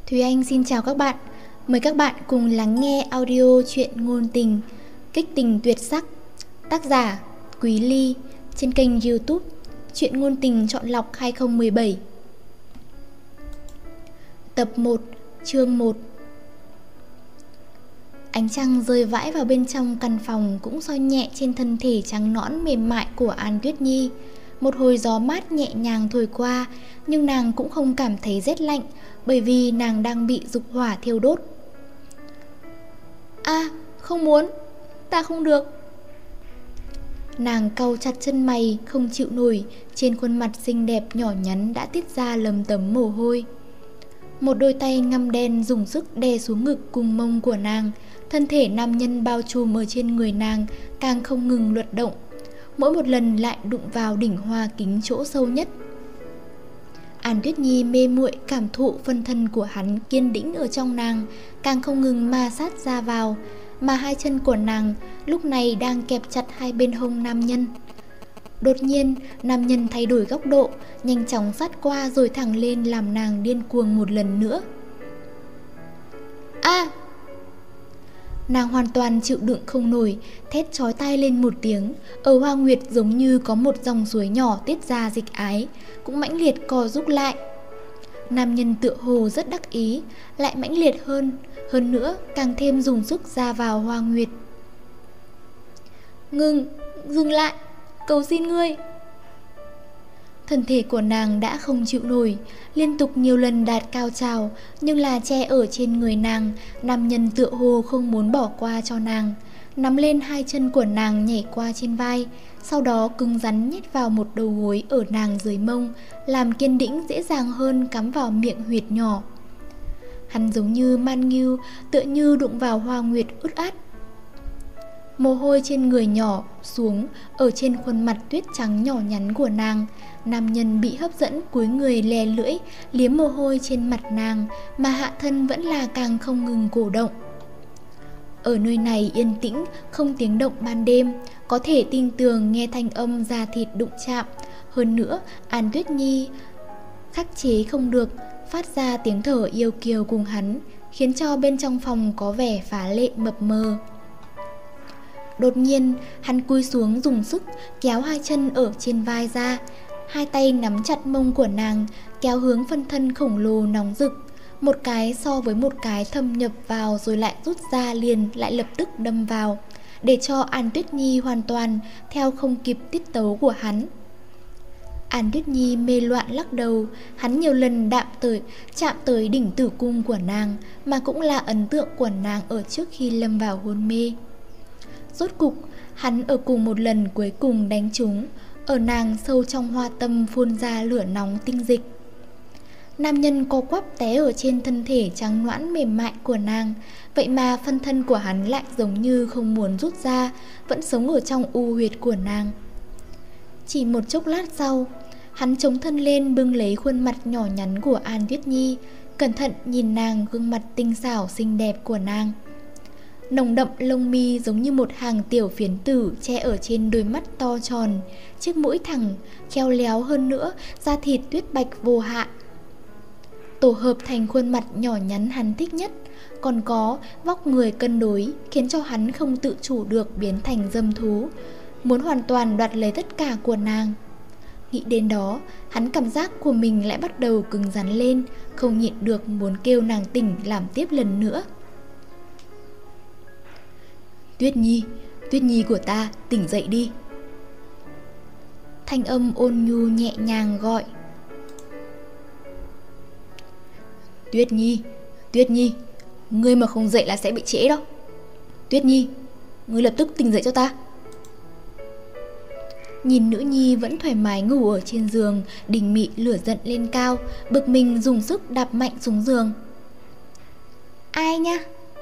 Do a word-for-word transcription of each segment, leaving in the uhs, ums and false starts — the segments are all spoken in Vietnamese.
Thùy Anh xin chào các bạn. Mời các bạn cùng lắng nghe audio truyện ngôn tình Kích tình tuyệt sắc, tác giả Quý Ly, trên kênh YouTube Truyện ngôn tình chọn lọc hai không một bảy. Tập một, chương một. Ánh trăng rơi vãi vào bên trong căn phòng, cũng soi nhẹ trên thân thể trắng nõn mềm mại của An Tuyết Nhi. Một hồi gió mát nhẹ nhàng thổi qua, nhưng nàng cũng không cảm thấy rét lạnh, bởi vì nàng đang bị dục hỏa thiêu đốt. A, à, không muốn, ta không được. Nàng cau chặt chân mày, không chịu nổi, trên khuôn mặt xinh đẹp nhỏ nhắn đã tiết ra lấm tấm mồ hôi. Một đôi tay ngăm đen dùng sức đè xuống ngực cùng mông của nàng, thân thể nam nhân bao trùm ở trên người nàng càng không ngừng luận động, mỗi một lần lại đụng vào đỉnh hoa kính chỗ sâu nhất. An Tuyết Nhi mê muội cảm thụ phân thân của hắn kiên đĩnh ở trong nàng, càng không ngừng ma sát ra vào, mà hai chân của nàng lúc này đang kẹp chặt hai bên hông nam nhân. Đột nhiên, nam nhân thay đổi góc độ, nhanh chóng sát qua rồi thẳng lên làm nàng điên cuồng một lần nữa. A! À! Nàng hoàn toàn chịu đựng không nổi, thét chói tai lên một tiếng. Ở Hoa Nguyệt giống như có một dòng suối nhỏ tiết ra dịch ái, cũng mãnh liệt co rút lại. Nam nhân tựa hồ rất đắc ý, lại mãnh liệt hơn, hơn nữa càng thêm dùng sức ra vào Hoa Nguyệt. Ngừng, dừng lại, cầu xin ngươi. Thân thể của nàng đã không chịu nổi, liên tục nhiều lần đạt cao trào, nhưng là che ở trên người nàng. Nam nhân tựa hồ không muốn bỏ qua cho nàng, nắm lên hai chân của nàng nhảy qua trên vai, sau đó cứng rắn nhét vào một đầu gối ở nàng dưới mông, làm kiên đĩnh dễ dàng hơn cắm vào miệng huyệt nhỏ. Hắn giống như man ngưu, tựa như đụng vào Hoa Nguyệt ướt át. Mồ hôi trên người nhỏ xuống ở trên khuôn mặt tuyết trắng nhỏ nhắn của nàng. Nam nhân bị hấp dẫn cúi người lè lưỡi liếm mồ hôi trên mặt nàng, mà hạ thân vẫn là càng không ngừng cổ động. Ở nơi này yên tĩnh, không tiếng động ban đêm, có thể tin tường nghe thanh âm da thịt đụng chạm. Hơn nữa, An Tuyết Nhi khắc chế không được, phát ra tiếng thở yêu kiều cùng hắn, khiến cho bên trong phòng có vẻ phá lệ mập mờ. Đột nhiên, hắn cúi xuống dùng sức kéo hai chân ở trên vai ra, hai tay nắm chặt mông của nàng, kéo hướng phân thân khổng lồ nóng rực, một cái so với một cái thâm nhập vào rồi lại rút ra liền lại lập tức đâm vào, để cho An Tuyết Nhi hoàn toàn theo không kịp tiết tấu của hắn. An Tuyết Nhi mê loạn lắc đầu, hắn nhiều lần đạm tới, chạm tới đỉnh tử cung của nàng, mà cũng là ấn tượng của nàng ở trước khi lâm vào hôn mê. Rốt cục, hắn ở cùng một lần cuối cùng đánh trúng, ở nàng sâu trong hoa tâm phun ra lửa nóng tinh dịch. Nam nhân co quắp té ở trên thân thể trắng nõn mềm mại của nàng, vậy mà phân thân của hắn lại giống như không muốn rút ra, vẫn sống ở trong u huyệt của nàng. Chỉ một chốc lát sau, hắn chống thân lên bưng lấy khuôn mặt nhỏ nhắn của An Tuyết Nhi, cẩn thận nhìn nàng gương mặt tinh xảo xinh đẹp của nàng. Nồng đậm lông mi giống như một hàng tiểu phiến tử che ở trên đôi mắt to tròn, chiếc mũi thẳng, khéo léo hơn nữa, da thịt tuyết bạch vô hạn, tổ hợp thành khuôn mặt nhỏ nhắn hắn thích nhất. Còn có vóc người cân đối, khiến cho hắn không tự chủ được biến thành dâm thú, muốn hoàn toàn đoạt lấy tất cả của nàng. Nghĩ đến đó, hắn cảm giác của mình lại bắt đầu cứng rắn lên, không nhịn được muốn kêu nàng tỉnh làm tiếp lần nữa. Tuyết Nhi, Tuyết Nhi của ta, tỉnh dậy đi. Thanh âm ôn nhu nhẹ nhàng gọi. Tuyết Nhi, Tuyết Nhi, ngươi mà không dậy là sẽ bị trễ đó. Tuyết Nhi, ngươi lập tức tỉnh dậy cho ta. Nhìn nữ nhi vẫn thoải mái ngủ ở trên giường, Đình Mị lửa giận lên cao, bực mình dùng sức đạp mạnh xuống giường. Ai nha?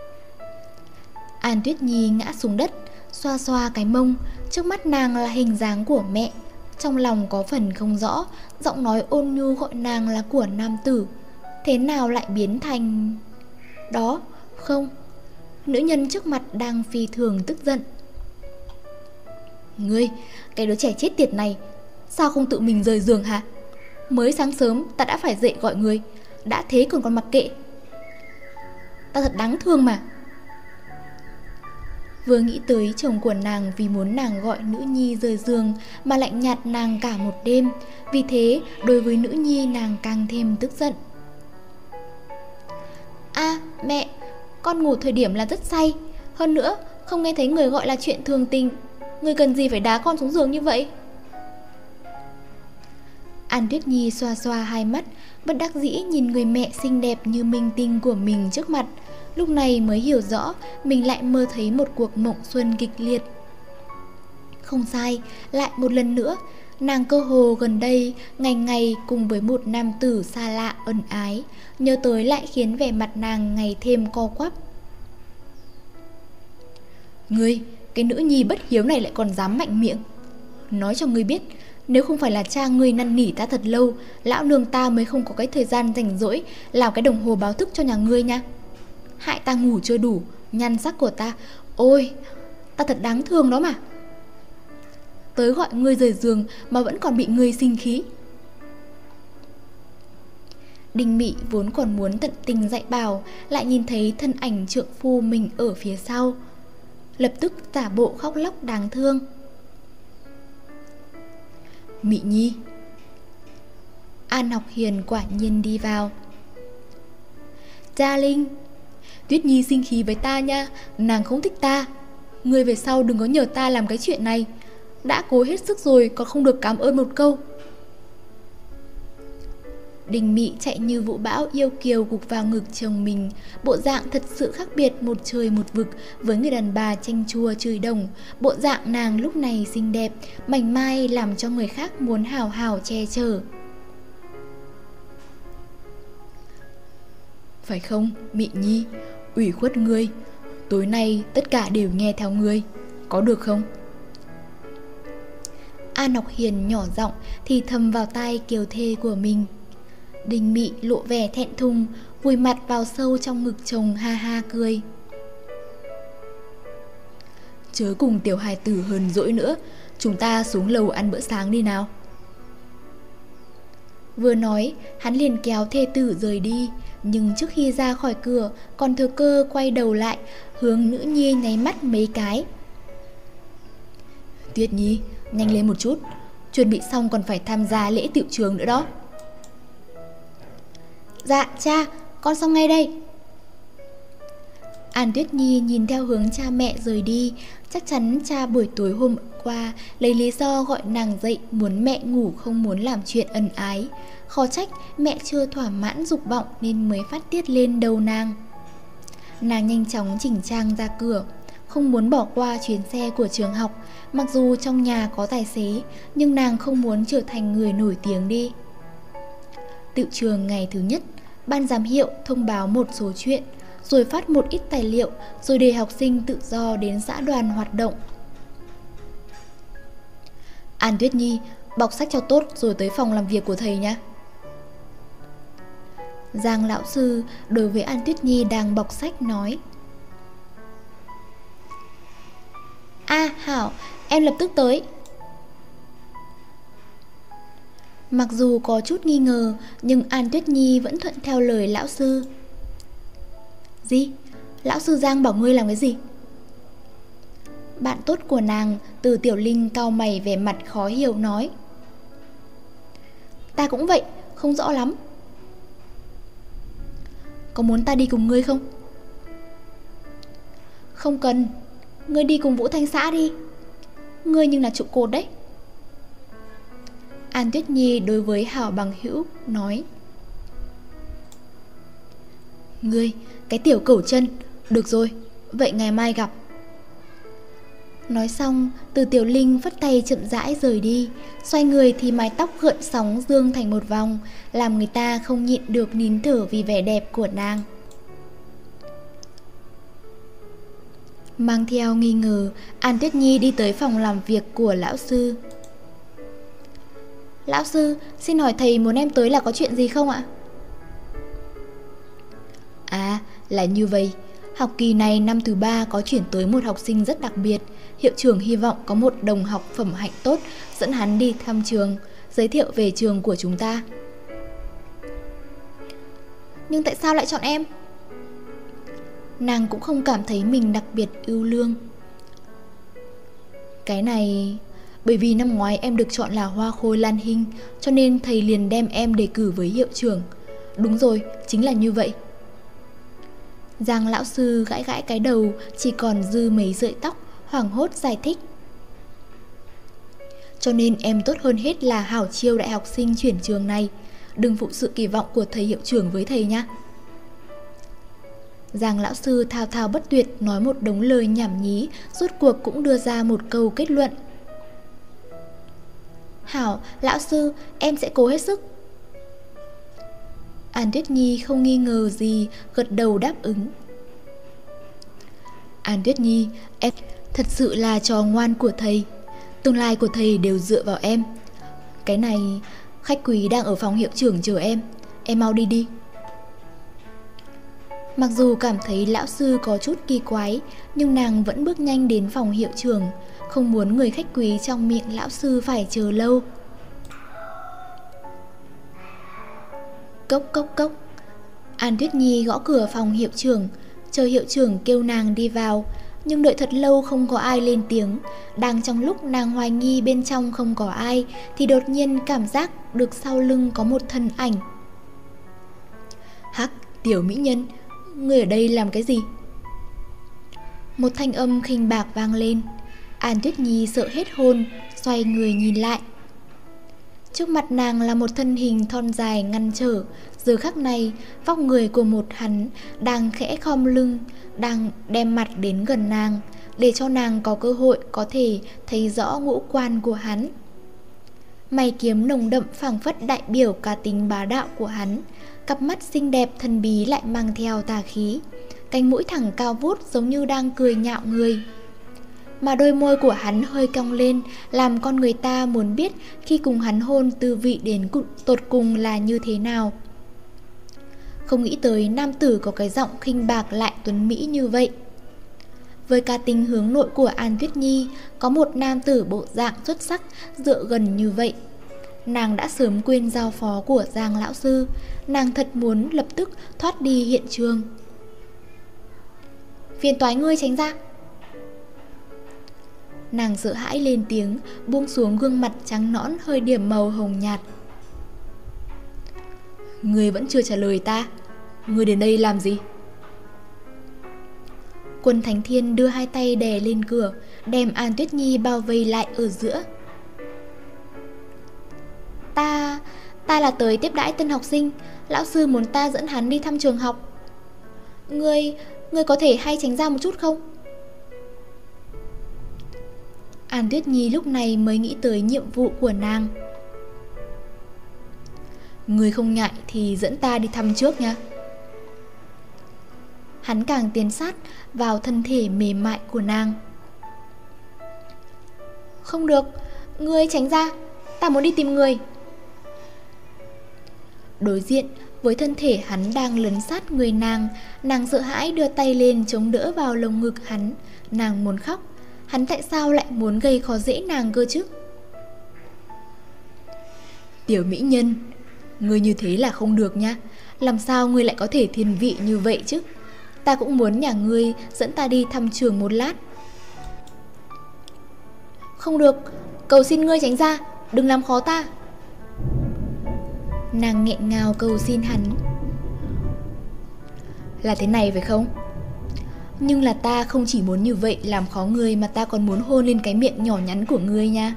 An Tuyết Nhi ngã xuống đất, xoa xoa cái mông, trước mắt nàng là hình dáng của mẹ. Trong lòng có phần không rõ, giọng nói ôn nhu gọi nàng là của nam tử, thế nào lại biến thành... Đó, không, nữ nhân trước mặt đang phi thường tức giận. Ngươi, cái đứa trẻ chết tiệt này, sao không tự mình rời giường hả? Mới sáng sớm ta đã phải dậy gọi ngươi, đã thế còn còn mặc kệ. ta thật đáng thương mà. Vừa nghĩ tới chồng của nàng vì muốn nàng gọi nữ nhi rời giường mà lạnh nhạt nàng cả một đêm, vì thế đối với nữ nhi nàng càng thêm tức giận. À mẹ, con ngủ thời điểm là rất say, hơn nữa không nghe thấy người gọi là chuyện thường tình, người cần gì phải đá con xuống giường như vậy? An Tuyết Nhi xoa xoa hai mắt, bất đắc dĩ nhìn người mẹ xinh đẹp như minh tinh của mình trước mặt. Lúc này mới hiểu rõ mình lại mơ thấy một cuộc mộng xuân kịch liệt. Không sai, lại một lần nữa, nàng cơ hồ gần đây ngày ngày cùng với một nam tử xa lạ ân ái, nhớ tới lại khiến vẻ mặt nàng ngày thêm co quắp. Ngươi, cái nữ nhi bất hiếu này lại còn dám mạnh miệng. Nói cho ngươi biết, nếu không phải là cha ngươi năn nỉ ta thật lâu, lão nương ta mới không có cái thời gian rảnh rỗi làm cái đồng hồ báo thức cho nhà ngươi nha. Hại ta ngủ chưa đủ, nhan sắc của ta, ôi, ta thật đáng thương đó mà. Tới gọi ngươi rời giường mà vẫn còn bị ngươi sinh khí. Đinh Mị vốn còn muốn tận tình dạy bảo, lại nhìn thấy thân ảnh trượng phu mình ở phía sau, lập tức giả bộ khóc lóc đáng thương. Mị Nhi. An Học Hiền quả nhiên đi vào. Gia Linh, Tuyết Nhi sinh khí với ta nha, nàng không thích ta. Ngươi về sau đừng có nhờ ta làm cái chuyện này. Đã cố hết sức rồi còn không được cảm ơn một câu. Đình Mị chạy như vũ bão yêu kiều gục vào ngực chồng mình, bộ dạng thật sự khác biệt một trời một vực với người đàn bà chanh chua chửi đồng. Bộ dạng nàng lúc này xinh đẹp, mảnh mai làm cho người khác muốn hào hào che chở. Phải không, Mị Nhi, ủy khuất ngươi, tối nay tất cả đều nghe theo ngươi, có được không? An Ngọc Hiền nhỏ giọng thì thầm vào tai kiều thê của mình. Đình Mị lộ vẻ thẹn thùng, vùi mặt vào sâu trong ngực chồng ha ha cười. Chớ cùng tiểu hài tử hờn dỗi nữa, chúng ta xuống lầu ăn bữa sáng đi nào. Vừa nói, hắn liền kéo thê tử rời đi, nhưng trước khi ra khỏi cửa, còn thừa cơ quay đầu lại, hướng nữ nhi nháy mắt mấy cái. Tuyết Nhi, nhanh lên một chút, chuẩn bị xong còn phải tham gia lễ tựu trường nữa đó. Dạ cha, con xong ngay đây. An Tuyết Nhi nhìn theo hướng cha mẹ rời đi, chắc chắn cha buổi tối hôm qua lấy lý do gọi nàng dậy muốn mẹ ngủ không muốn làm chuyện ân ái. Khó trách mẹ chưa thỏa mãn dục vọng nên mới phát tiết lên đầu nàng. Nàng nhanh chóng chỉnh trang ra cửa, không muốn bỏ qua chuyến xe của trường học. Mặc dù trong nhà có tài xế, nhưng nàng không muốn trở thành người nổi tiếng đi. Tựu trường ngày thứ nhất, ban giám hiệu thông báo một số chuyện, rồi phát một ít tài liệu, rồi để học sinh tự do đến xã đoàn hoạt động. An Tuyết Nhi, bọc sách cho tốt rồi tới phòng làm việc của thầy nhé. Giang lão sư đối với An Tuyết Nhi đang bọc sách nói. À hảo, em lập tức tới. Mặc dù có chút nghi ngờ, nhưng An Tuyết Nhi vẫn thuận theo lời lão sư. Gì? Lão sư Giang bảo ngươi làm cái gì? Bạn tốt của nàng, Từ Tiểu Linh cau mày vẻ mặt khó hiểu nói. Ta cũng vậy, không rõ lắm. Có muốn ta đi cùng ngươi không? Không cần, ngươi đi cùng Vũ Thanh xã đi. Ngươi nhưng là trụ cột đấy. An Tuyết Nhi đối với hảo bằng hữu nói. Ngươi, cái tiểu cẩu chân, được rồi, vậy ngày mai gặp. Nói xong, Từ Tiểu Linh phất tay chậm rãi rời đi. Xoay người thì mái tóc gợn sóng dương thành một vòng, làm người ta không nhịn được nín thở vì vẻ đẹp của nàng. Mang theo nghi ngờ, An Tuyết Nhi đi tới phòng làm việc của lão sư. Lão sư, xin hỏi thầy muốn em tới là có chuyện gì không ạ? À, là như vậy. Học kỳ này năm thứ ba có chuyển tới một học sinh rất đặc biệt. Hiệu trưởng hy vọng có một đồng học phẩm hạnh tốt dẫn hắn đi thăm trường, giới thiệu về trường của chúng ta. Nhưng tại sao lại chọn em? nàng cũng không cảm thấy mình đặc biệt ưu lương. Cái này, bởi vì năm ngoái em được chọn là hoa khôi Lan Hinh, cho nên thầy liền đem em đề cử với hiệu trưởng. Đúng rồi, chính là như vậy. Giang lão sư gãi gãi cái đầu, chỉ còn dư mấy sợi tóc, hoảng hốt giải thích. Cho nên em tốt hơn hết là hảo chiêu đại học sinh chuyển trường này. Đừng phụ sự kỳ vọng của thầy hiệu trưởng với thầy nhé. Giang lão sư thao thao bất tuyệt nói một đống lời nhảm nhí, rốt cuộc cũng đưa ra một câu kết luận. Hảo, lão sư, em sẽ cố hết sức. An Tuyết Nhi không nghi ngờ gì, gật đầu đáp ứng. An Tuyết Nhi, em thật sự là trò ngoan của thầy. Tương lai của thầy đều dựa vào em. Cái này, khách quý đang ở phòng hiệu trưởng chờ em. Em mau đi đi. Mặc dù cảm thấy lão sư có chút kỳ quái, nhưng nàng vẫn bước nhanh đến phòng hiệu trưởng, không muốn người khách quý trong miệng lão sư phải chờ lâu. Cốc cốc cốc. An Tuyết Nhi gõ cửa phòng hiệu trưởng, chờ hiệu trưởng kêu nàng đi vào, nhưng đợi thật lâu không có ai lên tiếng. Đang trong lúc nàng hoài nghi bên trong không có ai, thì đột nhiên cảm giác được sau lưng có một thân ảnh. Hắc, tiểu mỹ nhân, ngươi ở đây làm cái gì? Một thanh âm khinh bạc vang lên. An Tuyết Nhi sợ hết hồn, xoay người nhìn lại. Trước mặt nàng là một thân hình thon dài ngăn trở. Giờ khắc này, vóc người của một hắn đang khẽ khom lưng, đang đem mặt đến gần nàng, để cho nàng có cơ hội có thể thấy rõ ngũ quan của hắn. Mày kiếm nồng đậm phảng phất đại biểu cá tính bá đạo của hắn. Cặp mắt xinh đẹp thần bí lại mang theo tà khí. Cánh mũi thẳng cao vút giống như đang cười nhạo người. Mà đôi môi của hắn hơi cong lên, làm con người ta muốn biết khi cùng hắn hôn tư vị đến tột cùng là như thế nào. Không nghĩ tới nam tử có cái giọng khinh bạc lại tuấn mỹ như vậy. Với cá tính hướng nội của An Tuyết Nhi, có một nam tử bộ dạng xuất sắc dựa gần như vậy, nàng đã sớm quên giao phó của Giang lão sư. Nàng thật muốn lập tức thoát đi hiện trường. Phiền toái ngươi tránh ra. Nàng sợ hãi lên tiếng, buông xuống gương mặt trắng nõn hơi điểm màu hồng nhạt. Ngươi vẫn chưa trả lời ta. Ngươi đến đây làm gì? Quân Thánh Thiên đưa hai tay đè lên cửa, đem An Tuyết Nhi bao vây lại ở giữa. Ta... ta là tới tiếp đãi tân học sinh. Lão sư muốn ta dẫn hắn đi thăm trường học. Ngươi... ngươi có thể hay tránh ra một chút không? An Tuyết Nhi lúc này mới nghĩ tới nhiệm vụ của nàng. Ngươi không ngại thì dẫn ta đi thăm trước nha. Hắn càng tiến sát vào thân thể mềm mại của nàng. Không được, ngươi tránh ra, ta muốn đi tìm người. Đối diện với thân thể hắn đang lấn sát người nàng, nàng sợ hãi đưa tay lên chống đỡ vào lồng ngực hắn. Nàng muốn khóc. Hắn tại sao lại muốn gây khó dễ nàng cơ chứ? Tiểu mỹ nhân, ngươi như thế là không được nha. Làm sao ngươi lại có thể thiên vị như vậy chứ? Ta cũng muốn nhà ngươi dẫn ta đi thăm trường một lát. Không được, cầu xin ngươi tránh ra, đừng làm khó ta. Nàng nghẹn ngào cầu xin hắn. Là thế này phải không? Nhưng là ta không chỉ muốn như vậy làm khó ngươi, mà ta còn muốn hôn lên cái miệng nhỏ nhắn của ngươi nha.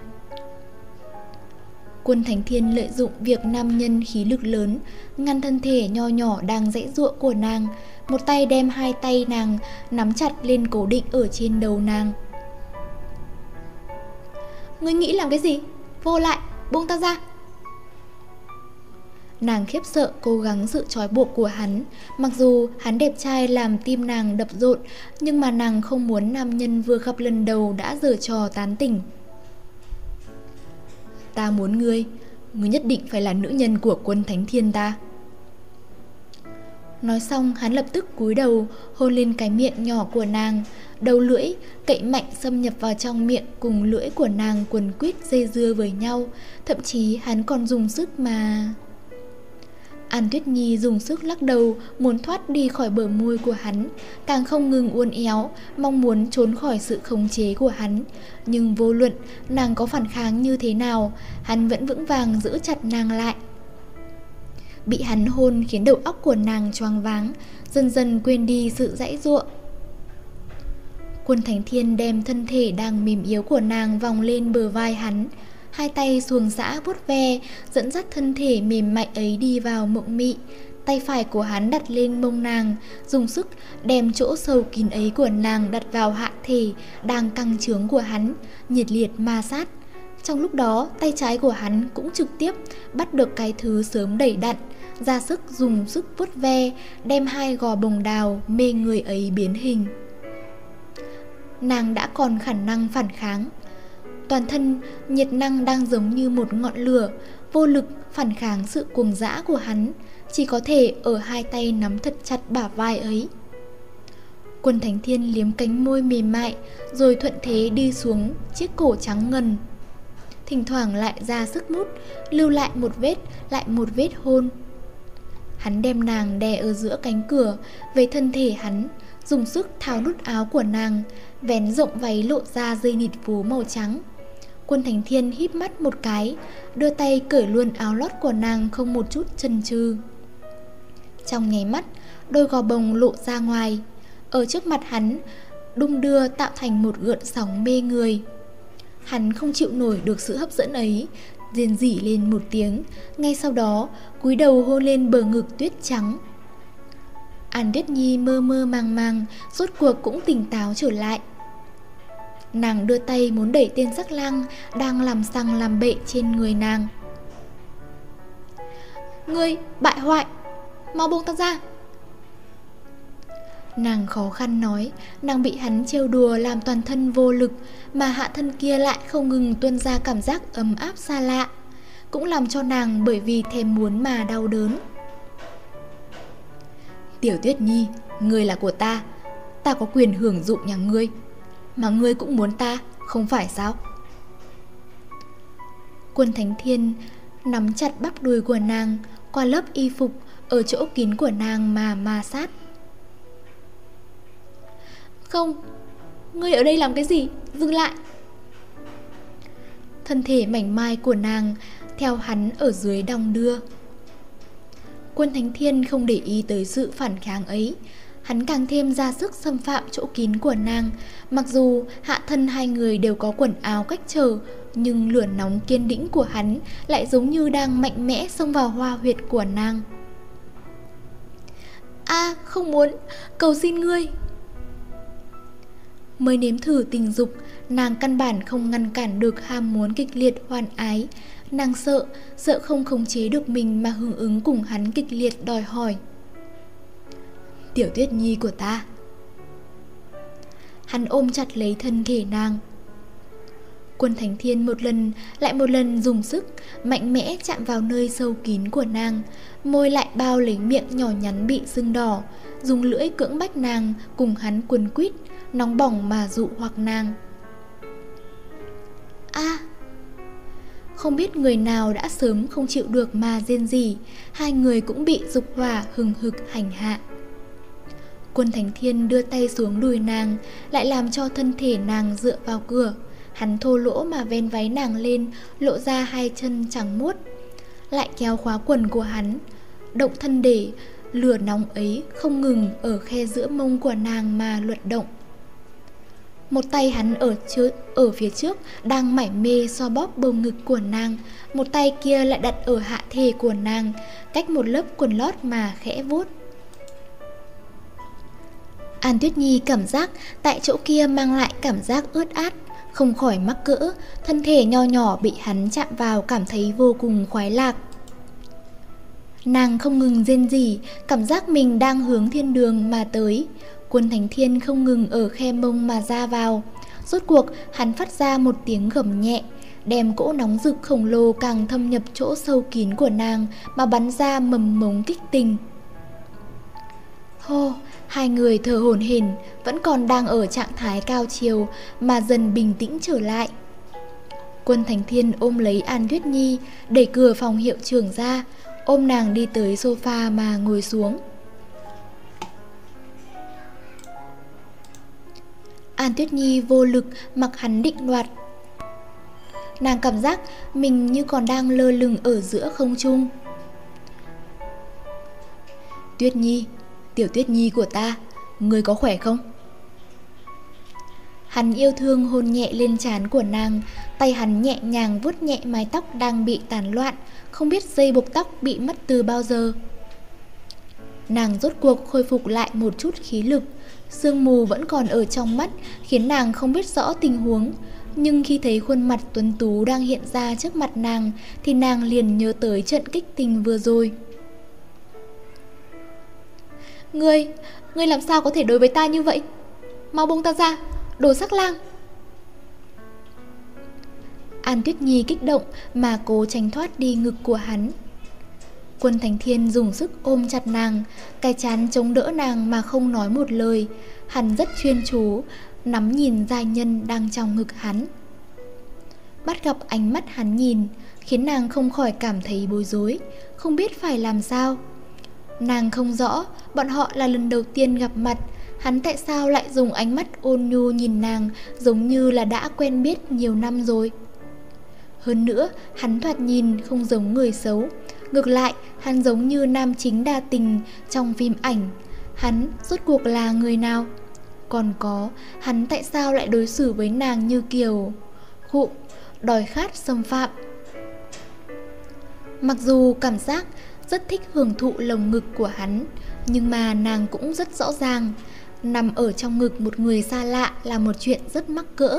Quân Thánh Thiên lợi dụng việc nam nhân khí lực lớn ngăn thân thể nho nhỏ đang giãy giụa của nàng, một tay đem hai tay nàng nắm chặt lên cố định ở trên đầu nàng. Ngươi nghĩ làm cái gì? Vô lại, buông ta ra. Nàng khiếp sợ cố gắng sự trói buộc của hắn. Mặc dù hắn đẹp trai làm tim nàng đập rộn, nhưng mà nàng không muốn nam nhân vừa gặp lần đầu đã giở trò tán tỉnh. Ta muốn ngươi, ngươi nhất định phải là nữ nhân của Quân Thánh Thiên ta. Nói xong hắn lập tức cúi đầu hôn lên cái miệng nhỏ của nàng. Đầu lưỡi cậy mạnh xâm nhập vào trong miệng, cùng lưỡi của nàng quấn quýt dây dưa với nhau. Thậm chí hắn còn dùng sức mà... An Tuyết Nhi dùng sức lắc đầu, muốn thoát đi khỏi bờ môi của hắn, càng không ngừng uốn éo, mong muốn trốn khỏi sự khống chế của hắn. Nhưng vô luận nàng có phản kháng như thế nào, hắn vẫn vững vàng giữ chặt nàng lại. Bị hắn hôn khiến đầu óc của nàng choáng váng, dần dần quên đi sự giãy giụa. Quân Thánh Thiên đem thân thể đang mềm yếu của nàng vòng lên bờ vai hắn, hai tay xuồng xã vuốt ve, dẫn dắt thân thể mềm mại ấy đi vào mộng mị. Tay phải của hắn đặt lên mông nàng, dùng sức đem chỗ sâu kín ấy của nàng đặt vào hạ thể đang căng trướng của hắn, nhiệt liệt ma sát. Trong lúc đó, tay trái của hắn cũng trực tiếp bắt được cái thứ sớm đẩy đặn, ra sức dùng sức vuốt ve, đem hai gò bồng đào mê người ấy biến hình. Nàng đã còn khả năng phản kháng. Toàn thân nhiệt năng đang giống như một ngọn lửa, vô lực phản kháng sự cuồng dã của hắn, chỉ có thể ở hai tay nắm thật chặt bả vai ấy. Quân Thánh Thiên liếm cánh môi mềm mại, rồi thuận thế đi xuống chiếc cổ trắng ngần. Thỉnh thoảng lại ra sức mút, lưu lại một vết, lại một vết hôn. Hắn đem nàng đè ở giữa cánh cửa, về thân thể hắn, dùng sức tháo nút áo của nàng, vén rộng váy lộ ra dây nịt vú màu trắng. Quân Thánh Thiên híp mắt một cái, đưa tay cởi luôn áo lót của nàng không một chút chần chừ. Trong nháy mắt, đôi gò bồng lộ ra ngoài, ở trước mặt hắn đung đưa tạo thành một gợn sóng mê người. Hắn không chịu nổi được sự hấp dẫn ấy, rên rỉ lên một tiếng, ngay sau đó cúi đầu hôn lên bờ ngực tuyết trắng. An Tuyết Nhi mơ mơ màng màng, rốt cuộc cũng tỉnh táo trở lại. Nàng đưa tay muốn đẩy tên sắc lang đang làm sằng làm bậy trên người nàng. Ngươi bại hoại, mau buông ta ra. Nàng khó khăn nói, nàng bị hắn trêu đùa làm toàn thân vô lực, mà hạ thân kia lại không ngừng tuôn ra cảm giác ấm áp xa lạ, cũng làm cho nàng bởi vì thèm muốn mà đau đớn. Tiểu Tuyết Nhi, ngươi là của ta, ta có quyền hưởng dụng nhà ngươi, mà ngươi cũng muốn ta, không phải sao? Quân Thánh Thiên nắm chặt bắp đùi của nàng, qua lớp y phục ở chỗ kín của nàng mà ma sát. Không, ngươi ở đây làm cái gì? Dừng lại! Thân thể mảnh mai của nàng theo hắn ở dưới đong đưa. Quân Thánh Thiên không để ý tới sự phản kháng ấy, hắn càng thêm ra sức xâm phạm chỗ kín của nàng. Mặc dù hạ thân hai người đều có quần áo cách trở, nhưng lửa nóng kiên đĩnh của hắn lại giống như đang mạnh mẽ xông vào hoa huyệt của nàng. A, à, không muốn, cầu xin ngươi. Mới nếm thử tình dục, nàng căn bản không ngăn cản được ham muốn kịch liệt hoan ái. Nàng sợ, sợ không khống chế được mình mà hưởng ứng cùng hắn kịch liệt đòi hỏi. Tiểu Tuyết Nhi của ta. Hắn ôm chặt lấy thân thể nàng. Quân Thánh Thiên một lần lại một lần dùng sức mạnh mẽ chạm vào nơi sâu kín của nàng, môi lại bao lấy miệng nhỏ nhắn bị sưng đỏ, dùng lưỡi cưỡng bách nàng cùng hắn quấn quýt, nóng bỏng mà dụ hoặc nàng. A, à, không biết người nào đã sớm không chịu được mà rên rỉ, hai người cũng bị dục hỏa hừng hực hành hạ. Quân Thánh Thiên đưa tay xuống đùi nàng, lại làm cho thân thể nàng dựa vào cửa. Hắn thô lỗ mà ven váy nàng lên, lộ ra hai chân trắng muốt, lại kéo khóa quần của hắn, động thân để lửa nóng ấy không ngừng ở khe giữa mông của nàng mà luận động. Một tay hắn ở trước, ở phía trước đang mải mê xoa bóp bầu ngực của nàng, một tay kia lại đặt ở hạ thể của nàng, cách một lớp quần lót mà khẽ vuốt. An Tuyết Nhi cảm giác tại chỗ kia mang lại cảm giác ướt át, không khỏi mắc cỡ, thân thể nho nhỏ bị hắn chạm vào cảm thấy vô cùng khoái lạc. Nàng không ngừng rên rỉ, cảm giác mình đang hướng thiên đường mà tới. Quân Thánh Thiên không ngừng ở khe mông mà ra vào. Rốt cuộc hắn phát ra một tiếng gầm nhẹ, đem cỗ nóng rực khổng lồ càng thâm nhập chỗ sâu kín của nàng mà bắn ra mầm mống kích tình. Hô, hai người thở hổn hển, vẫn còn đang ở trạng thái cao chiều mà dần bình tĩnh trở lại. Quân Thánh Thiên ôm lấy An Tuyết Nhi, đẩy cửa phòng hiệu trưởng ra, ôm nàng đi tới sofa mà ngồi xuống. An Tuyết Nhi vô lực mặc hắn định đoạt. Nàng cảm giác mình như còn đang lơ lửng ở giữa không trung. Tuyết Nhi, tiểu Tuyết Nhi của ta, ngươi có khỏe không? Hắn yêu thương hôn nhẹ lên trán của nàng, tay hắn nhẹ nhàng vuốt nhẹ mái tóc đang bị tán loạn, không biết dây buộc tóc bị mất từ bao giờ. Nàng rốt cuộc khôi phục lại một chút khí lực, sương mù vẫn còn ở trong mắt khiến nàng không biết rõ tình huống, nhưng khi thấy khuôn mặt tuấn tú đang hiện ra trước mặt nàng thì nàng liền nhớ tới trận kích tình vừa rồi. Ngươi, ngươi làm sao có thể đối với ta như vậy? Mau buông ta ra, đồ sắc lang. An Tuyết Nhi kích động mà cố tránh thoát đi ngực của hắn. Quân Thánh Thiên dùng sức ôm chặt nàng, cái trán chống đỡ nàng mà không nói một lời. Hắn rất chuyên chú, nắm nhìn giai nhân đang trong ngực hắn. Bắt gặp ánh mắt hắn nhìn, khiến nàng không khỏi cảm thấy bối rối, không biết phải làm sao. Nàng không rõ bọn họ là lần đầu tiên gặp mặt, hắn tại sao lại dùng ánh mắt ôn nhu nhìn nàng giống như là đã quen biết nhiều năm rồi. Hơn nữa, hắn thoạt nhìn không giống người xấu, ngược lại hắn giống như nam chính đa tình trong phim ảnh. Hắn rốt cuộc là người nào? Còn có, hắn tại sao lại đối xử với nàng như kiểu khụ, đòi khát xâm phạm? Mặc dù cảm giác rất thích hưởng thụ lồng ngực của hắn, nhưng mà nàng cũng rất rõ ràng, nằm ở trong ngực một người xa lạ là một chuyện rất mắc cỡ.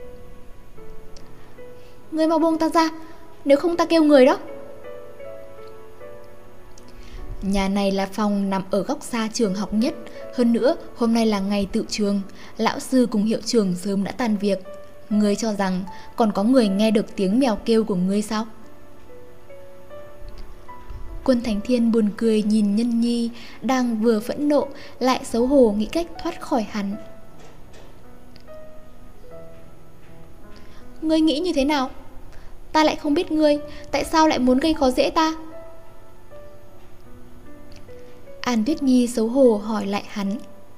Ngươi mau buông ta ra, nếu không ta kêu người đó. Nhà này là phòng nằm ở góc xa trường học nhất. Hơn nữa, hôm nay là ngày tự trường, lão sư cùng hiệu trưởng sớm đã tan việc. Ngươi cho rằng còn có người nghe được tiếng mèo kêu của ngươi sao? Quân Thánh Thiên buồn cười nhìn Nhân Nhi đang vừa phẫn nộ lại xấu hổ nghĩ cách thoát khỏi hắn. Ngươi nghĩ như thế nào? Ta lại không biết ngươi, tại sao lại muốn gây khó dễ ta? An Tuyết Nhi xấu hổ hỏi lại hắn.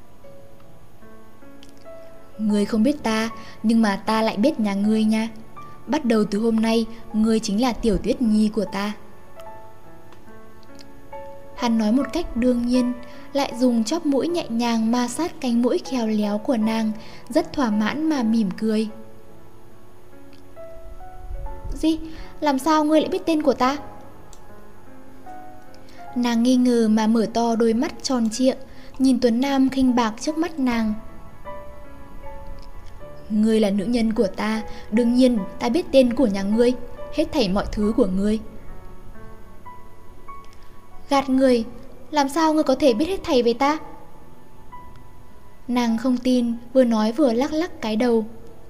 Ngươi không biết ta, nhưng mà ta lại biết nhà ngươi nha. Bắt đầu từ hôm nay, ngươi chính là tiểu Tuyết Nhi của ta. Hắn nói một cách đương nhiên, lại dùng chóp mũi nhẹ nhàng ma sát cánh mũi khéo léo của nàng, rất thỏa mãn mà mỉm cười. Gì? Làm sao ngươi lại biết tên của ta? Nàng nghi ngờ mà mở to đôi mắt tròn trịa, nhìn Tuấn Nam khinh bạc trước mắt nàng. Ngươi là nữ nhân của ta, đương nhiên ta biết tên của nhà ngươi, hết thảy mọi thứ của ngươi. Gạt người, làm sao ngươi có thể biết hết thảy về ta? Nàng không tin, vừa nói vừa lắc lắc cái đầu.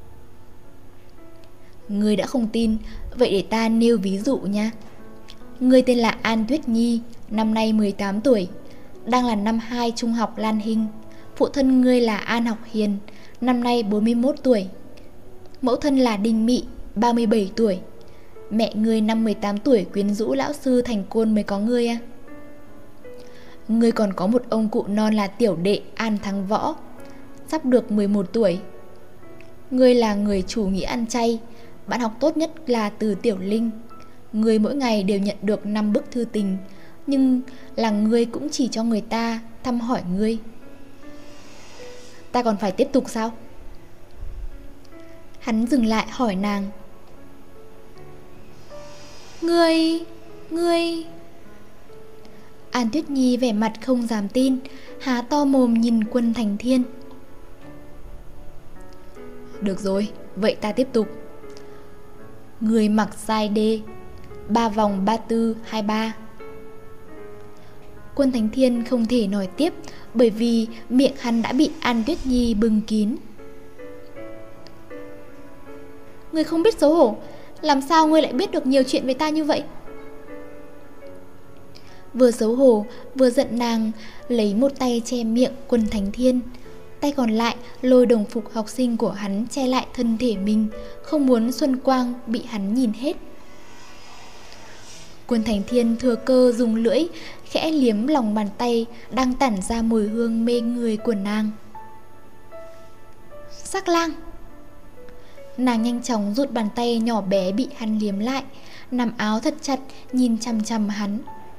Ngươi đã không tin, vậy để ta nêu ví dụ nha. Ngươi tên là An Tuyết Nhi, năm nay mười tám tuổi, đang là năm hai trung học Lan Hinh. Phụ thân ngươi là An Học Hiền, năm nay bốn mươi mốt tuổi. Mẫu thân là Đinh Mị, ba mươi bảy tuổi. Mẹ ngươi năm mười tám tuổi quyến rũ lão sư thành côn mới có ngươi à. Ngươi còn có một ông cụ non là tiểu đệ An Thắng Võ, sắp được mười một tuổi. Ngươi là người chủ nghĩa ăn chay, bạn học tốt nhất là Từ Tiểu Linh. Ngươi mỗi ngày đều nhận được năm bức thư tình, nhưng là ngươi cũng chỉ cho người ta thăm hỏi ngươi. Ta còn phải tiếp tục sao? Hắn dừng lại hỏi nàng. Ngươi... ngươi... An Tuyết Nhi vẻ mặt không dám tin, há to mồm nhìn Quân Thành Thiên. Được rồi, vậy ta tiếp tục. Người mặc size D, ba vòng ba tư hai ba. Quân Thánh Thiên không thể nói tiếp, bởi vì miệng hắn đã bị An Tuyết Nhi bưng kín. Ngươi không biết xấu hổ, làm sao ngươi lại biết được nhiều chuyện về ta như vậy? Vừa xấu hổ vừa giận nàng lấy một tay che miệng Quân Thánh Thiên, tay còn lại lôi đồng phục học sinh của hắn che lại thân thể mình, không muốn Xuân Quang bị hắn nhìn hết. Quân Thành Thiên thừa cơ dùng lưỡi khẽ liếm lòng bàn tay đang tản ra mùi hương mê người của nàng. Sắc lang. Nàng nhanh chóng rút bàn tay nhỏ bé bị hắn liếm lại, nằm áo thật chặt nhìn chằm chằm hắn.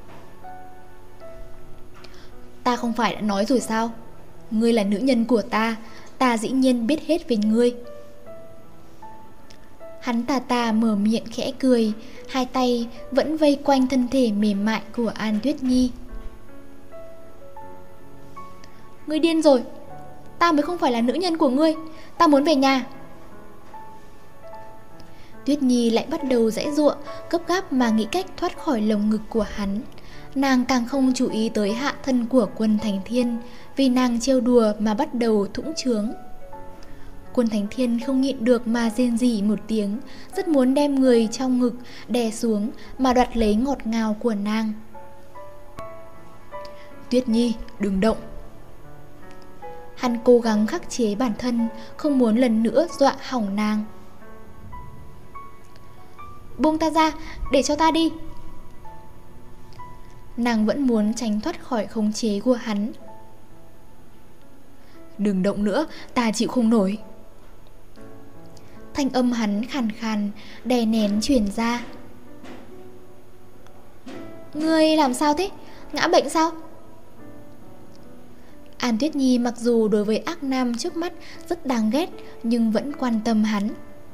Ta không phải đã nói rồi sao? Ngươi là nữ nhân của ta, ta dĩ nhiên biết hết về ngươi. Hắn tà tà mở miệng khẽ cười, hai tay vẫn vây quanh thân thể mềm mại của An Tuyết Nhi. Ngươi điên rồi, ta mới không phải là nữ nhân của ngươi, ta muốn về nhà. Tuyết Nhi lại bắt đầu giãy giụa, gấp gáp mà nghĩ cách thoát khỏi lồng ngực của hắn. Nàng càng không chú ý tới hạ thân của Quân Thành Thiên, vì nàng trêu đùa mà bắt đầu thũng trướng. Quân Thành Thiên không nhịn được mà rên rỉ một tiếng, rất muốn đem người trong ngực đè xuống mà đoạt lấy ngọt ngào của nàng. Tuyết Nhi, đừng động. Hắn cố gắng khắc chế bản thân, không muốn lần nữa dọa hỏng nàng. Buông ta ra, để cho ta đi. Nàng vẫn muốn tránh thoát khỏi khống chế của hắn. Đừng động nữa, ta chịu không nổi. Thanh âm hắn khàn khàn, đè nén truyền ra. Ngươi làm sao thế? Ngã bệnh sao? An Tuyết Nhi mặc dù đối với ác nam trước mắt rất đáng ghét, nhưng vẫn quan tâm hắn.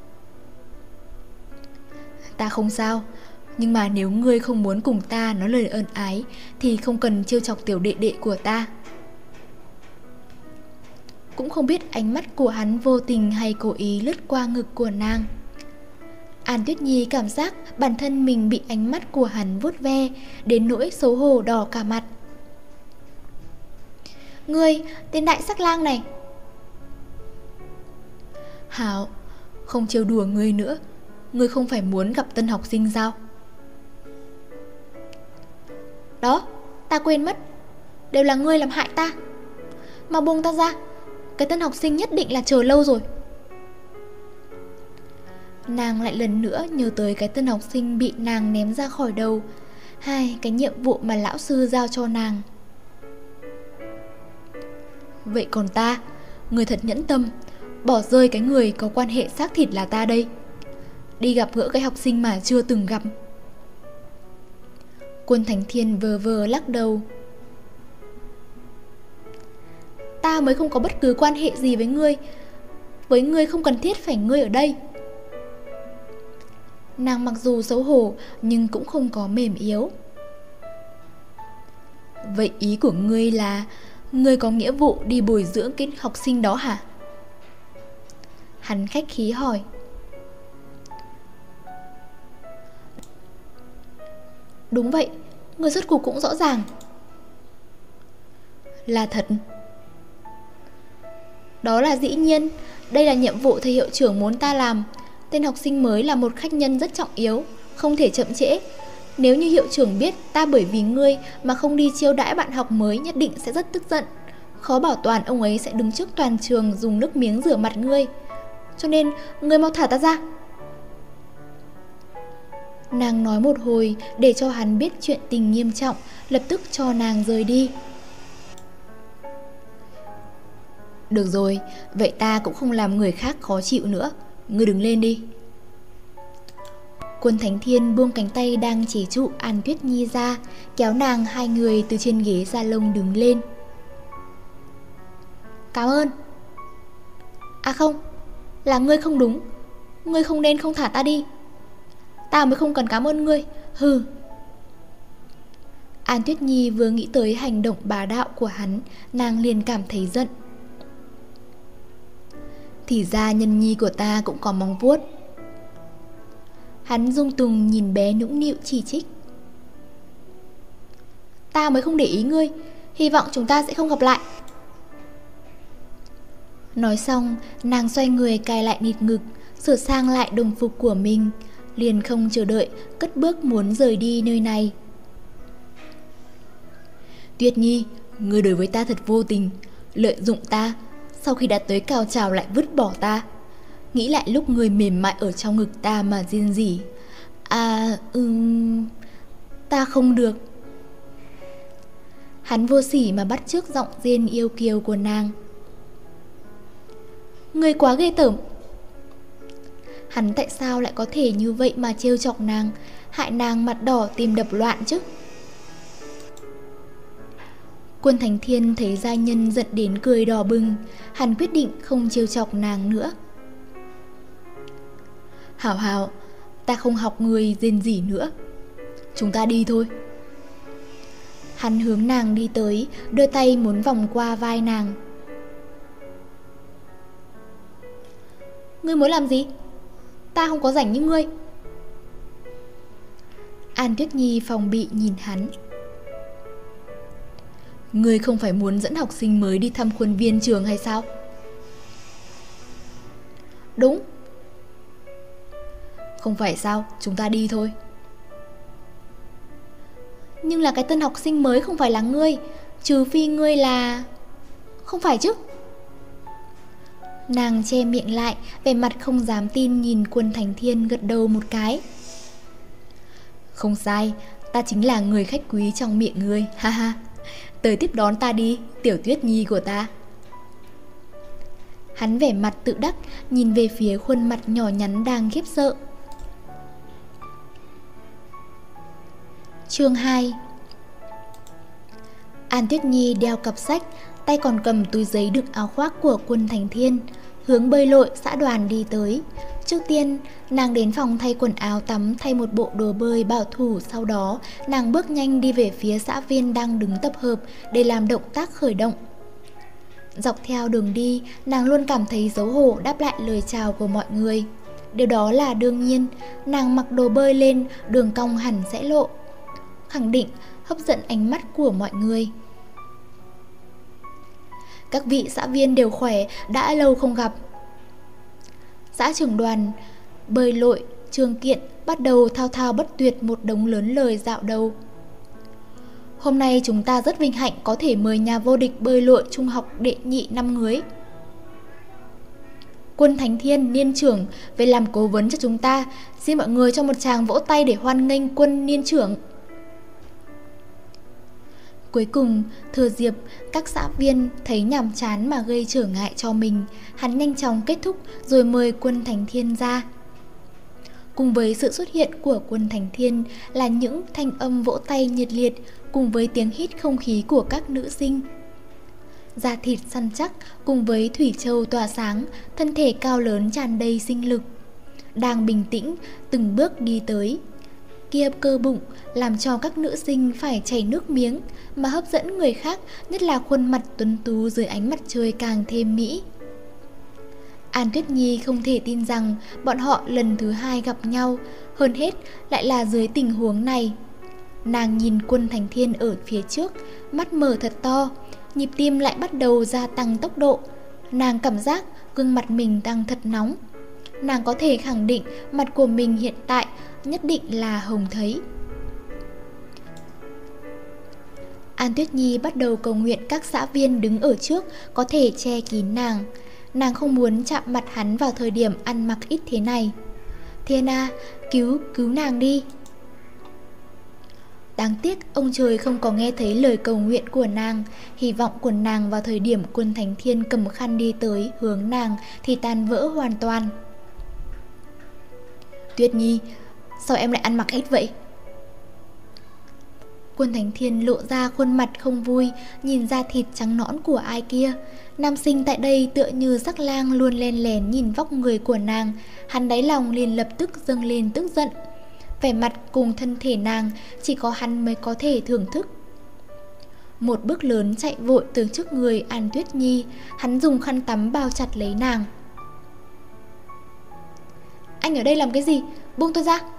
Ta không sao, nhưng mà nếu ngươi không muốn cùng ta nói lời ân ái thì không cần trêu chọc tiểu đệ đệ của ta. Cũng không biết ánh mắt của hắn vô tình hay cố ý lướt qua ngực của nàng. An Tuyết Nhi cảm giác bản thân mình bị ánh mắt của hắn vuốt ve, đến nỗi xấu hổ đỏ cả mặt. Ngươi, tên đại sắc lang này. Hảo, không trêu đùa ngươi nữa. Ngươi không phải muốn gặp tân học sinh sao? Đó, ta quên mất. Đều là ngươi làm hại ta. Mà buông ta ra, cái tân học sinh nhất định là chờ lâu rồi. Nàng lại lần nữa nhớ tới cái tân học sinh bị nàng ném ra khỏi đầu. Hai, cái nhiệm vụ mà lão sư giao cho nàng. Vậy còn ta, người thật nhẫn tâm, bỏ rơi cái người có quan hệ xác thịt là ta đây, đi gặp gỡ cái học sinh mà chưa từng gặp. Quân Thành Thiên vờ vờ lắc đầu. Ta mới không có bất cứ quan hệ gì với ngươi. Với ngươi không cần thiết phải ngươi ở đây. Nàng mặc dù xấu hổ nhưng cũng không có mềm yếu. Vậy ý của ngươi là ngươi có nghĩa vụ đi bồi dưỡng cái học sinh đó hả? Hắn khách khí hỏi. Đúng vậy, ngươi rốt cuộc cũng rõ ràng. Là thật. Đó là dĩ nhiên, đây là nhiệm vụ thầy hiệu trưởng muốn ta làm. Tên học sinh mới là một khách nhân rất trọng yếu, không thể chậm trễ. Nếu như hiệu trưởng biết ta bởi vì ngươi mà không đi chiêu đãi bạn học mới, nhất định sẽ rất tức giận. Khó bảo toàn ông ấy sẽ đứng trước toàn trường dùng nước miếng rửa mặt ngươi. Cho nên, ngươi mau thả ta ra. Nàng nói một hồi để cho hắn biết chuyện tình nghiêm trọng, lập tức cho nàng rời đi. Được rồi, vậy ta cũng không làm người khác khó chịu nữa. Ngươi đứng lên đi. Quân Thành Thiên buông cánh tay đang chế trụ An Tuyết Nhi ra, kéo nàng hai người từ trên ghế salon đứng lên. Cảm ơn. À không, là ngươi không đúng. Ngươi không nên không thả ta đi. Ta mới không cần cảm ơn ngươi. Hừ. An Tuyết Nhi vừa nghĩ tới hành động bá đạo của hắn, nàng liền cảm thấy giận. Thì ra nhân nhi của ta cũng có móng vuốt. Hắn dung tùng nhìn bé nũng nịu chỉ trích. Ta mới không để ý ngươi, hy vọng chúng ta sẽ không gặp lại. Nói xong, nàng xoay người cài lại nịt ngực, sửa sang lại đồng phục của mình, liền không chờ đợi, cất bước muốn rời đi nơi này. Tuyết Nhi, ngươi đối với ta thật vô tình, lợi dụng ta, sau khi đã tới cao trào lại vứt bỏ ta. Nghĩ lại lúc người mềm mại ở trong ngực ta mà riêng rỉ. À, ừm... Ta không được. Hắn vô sỉ mà bắt chước giọng rên yêu kiều của nàng. Ngươi quá ghê tởm. Hắn tại sao lại có thể như vậy mà trêu chọc nàng, hại nàng mặt đỏ tim đập loạn chứ? Quân Thánh Thiên thấy gia nhân giận đến cười đỏ bừng, hắn quyết định không trêu chọc nàng nữa. Hảo hảo, ta không học người rên rỉ nữa. Chúng ta đi thôi. Hắn hướng nàng đi tới, đưa tay muốn vòng qua vai nàng. Ngươi muốn làm gì? Ta không có rảnh như ngươi. An Tuyết Nhi phòng bị nhìn hắn. Ngươi không phải muốn dẫn học sinh mới đi thăm khuôn viên trường hay sao? Đúng. Không phải sao, chúng ta đi thôi. Nhưng là cái tân học sinh mới không phải là ngươi, trừ phi ngươi là... Không phải chứ? Nàng che miệng lại, vẻ mặt không dám tin nhìn Quân Thánh Thiên gật đầu một cái. Không sai, ta chính là người khách quý trong miệng ngươi, ha ha. Tới tiếp đón ta đi, tiểu Tuyết Nhi của ta. Hắn vẻ mặt tự đắc, nhìn về phía khuôn mặt nhỏ nhắn đang khiếp sợ. Chương hai. An Tuyết Nhi đeo cặp sách, tay còn cầm túi giấy đựng áo khoác của Quân Thánh Thiên, hướng bơi lội xã đoàn đi tới. Trước tiên, nàng đến phòng thay quần áo tắm, thay một bộ đồ bơi bảo thủ. Sau đó, nàng bước nhanh đi về phía xã viên đang đứng tập hợp để làm động tác khởi động. Dọc theo đường đi, nàng luôn cảm thấy xấu hổ đáp lại lời chào của mọi người. Điều đó là đương nhiên, nàng mặc đồ bơi lên, đường cong hẳn sẽ lộ, khẳng định hấp dẫn ánh mắt của mọi người. Các vị xã viên đều khỏe, đã lâu không gặp. Xã trưởng đoàn bơi lội Trương Kiện bắt đầu thao thao bất tuyệt một đống lớn lời dạo đầu. Hôm nay chúng ta rất vinh hạnh có thể mời nhà vô địch bơi lội trung học đệ nhị năm Ngưới, Quân Thánh Thiên niên trưởng về làm cố vấn cho chúng ta. Xin mọi người cho một tràng vỗ tay để hoan nghênh Quân niên trưởng. Cuối cùng, thừa dịp các xã viên thấy nhàm chán mà gây trở ngại cho mình, hắn nhanh chóng kết thúc rồi mời Quân Thánh Thiên ra. Cùng với sự xuất hiện của Quân Thánh Thiên là những thanh âm vỗ tay nhiệt liệt cùng với tiếng hít không khí của các nữ sinh. Da thịt săn chắc cùng với thủy châu tỏa sáng, thân thể cao lớn tràn đầy sinh lực, đang bình tĩnh từng bước đi tới. Kia cơ bụng làm cho các nữ sinh phải chảy nước miếng, mà hấp dẫn người khác, nhất là khuôn mặt tuấn tú dưới ánh mặt trời càng thêm mỹ. An Tuyết Nhi không thể tin rằng bọn họ lần thứ hai gặp nhau, hơn hết lại là dưới tình huống này. Nàng nhìn Quân Thánh Thiên ở phía trước, mắt mở thật to, nhịp tim lại bắt đầu gia tăng tốc độ. Nàng cảm giác gương mặt mình đang thật nóng. Nàng có thể khẳng định mặt của mình hiện tại nhất định là hồng thấy. An Tuyết Nhi bắt đầu cầu nguyện các xã viên đứng ở trước có thể che kín nàng. Nàng không muốn chạm mặt hắn vào thời điểm ăn mặc ít thế này. Thiên à, cứu, cứu nàng đi. Đáng tiếc ông trời không có nghe thấy lời cầu nguyện của nàng. Hy vọng của nàng vào thời điểm Quân Thánh Thiên cầm khăn đi tới hướng nàng thì tan vỡ hoàn toàn. Tuyết Nhi, sao em lại ăn mặc ít vậy? Quân Thánh Thiên lộ ra khuôn mặt không vui, nhìn da thịt trắng nõn của ai kia. Nam sinh tại đây tựa như sắc lang luôn len lén nhìn vóc người của nàng. Hắn đáy lòng liền lập tức dâng lên tức giận. Vẻ mặt cùng thân thể nàng chỉ có hắn mới có thể thưởng thức. Một bước lớn chạy vội từ trước người An Tuyết Nhi, hắn dùng khăn tắm bao chặt lấy nàng. Anh ở đây làm cái gì? Buông tôi ra.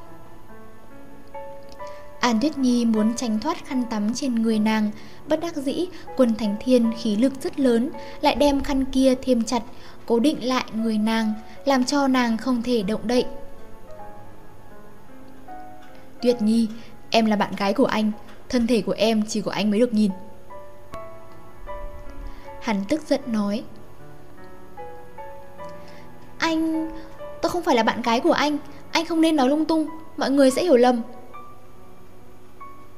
An Tuyết Nhi muốn tránh thoát khăn tắm trên người nàng. Bất đắc dĩ, Quân Thánh Thiên khí lực rất lớn, lại đem khăn kia thêm chặt, cố định lại người nàng, làm cho nàng không thể động đậy. Tuyết Nhi, em là bạn gái của anh, thân thể của em chỉ có anh mới được nhìn. Hắn tức giận nói. Anh... tôi không phải là bạn gái của anh, anh không nên nói lung tung, mọi người sẽ hiểu lầm.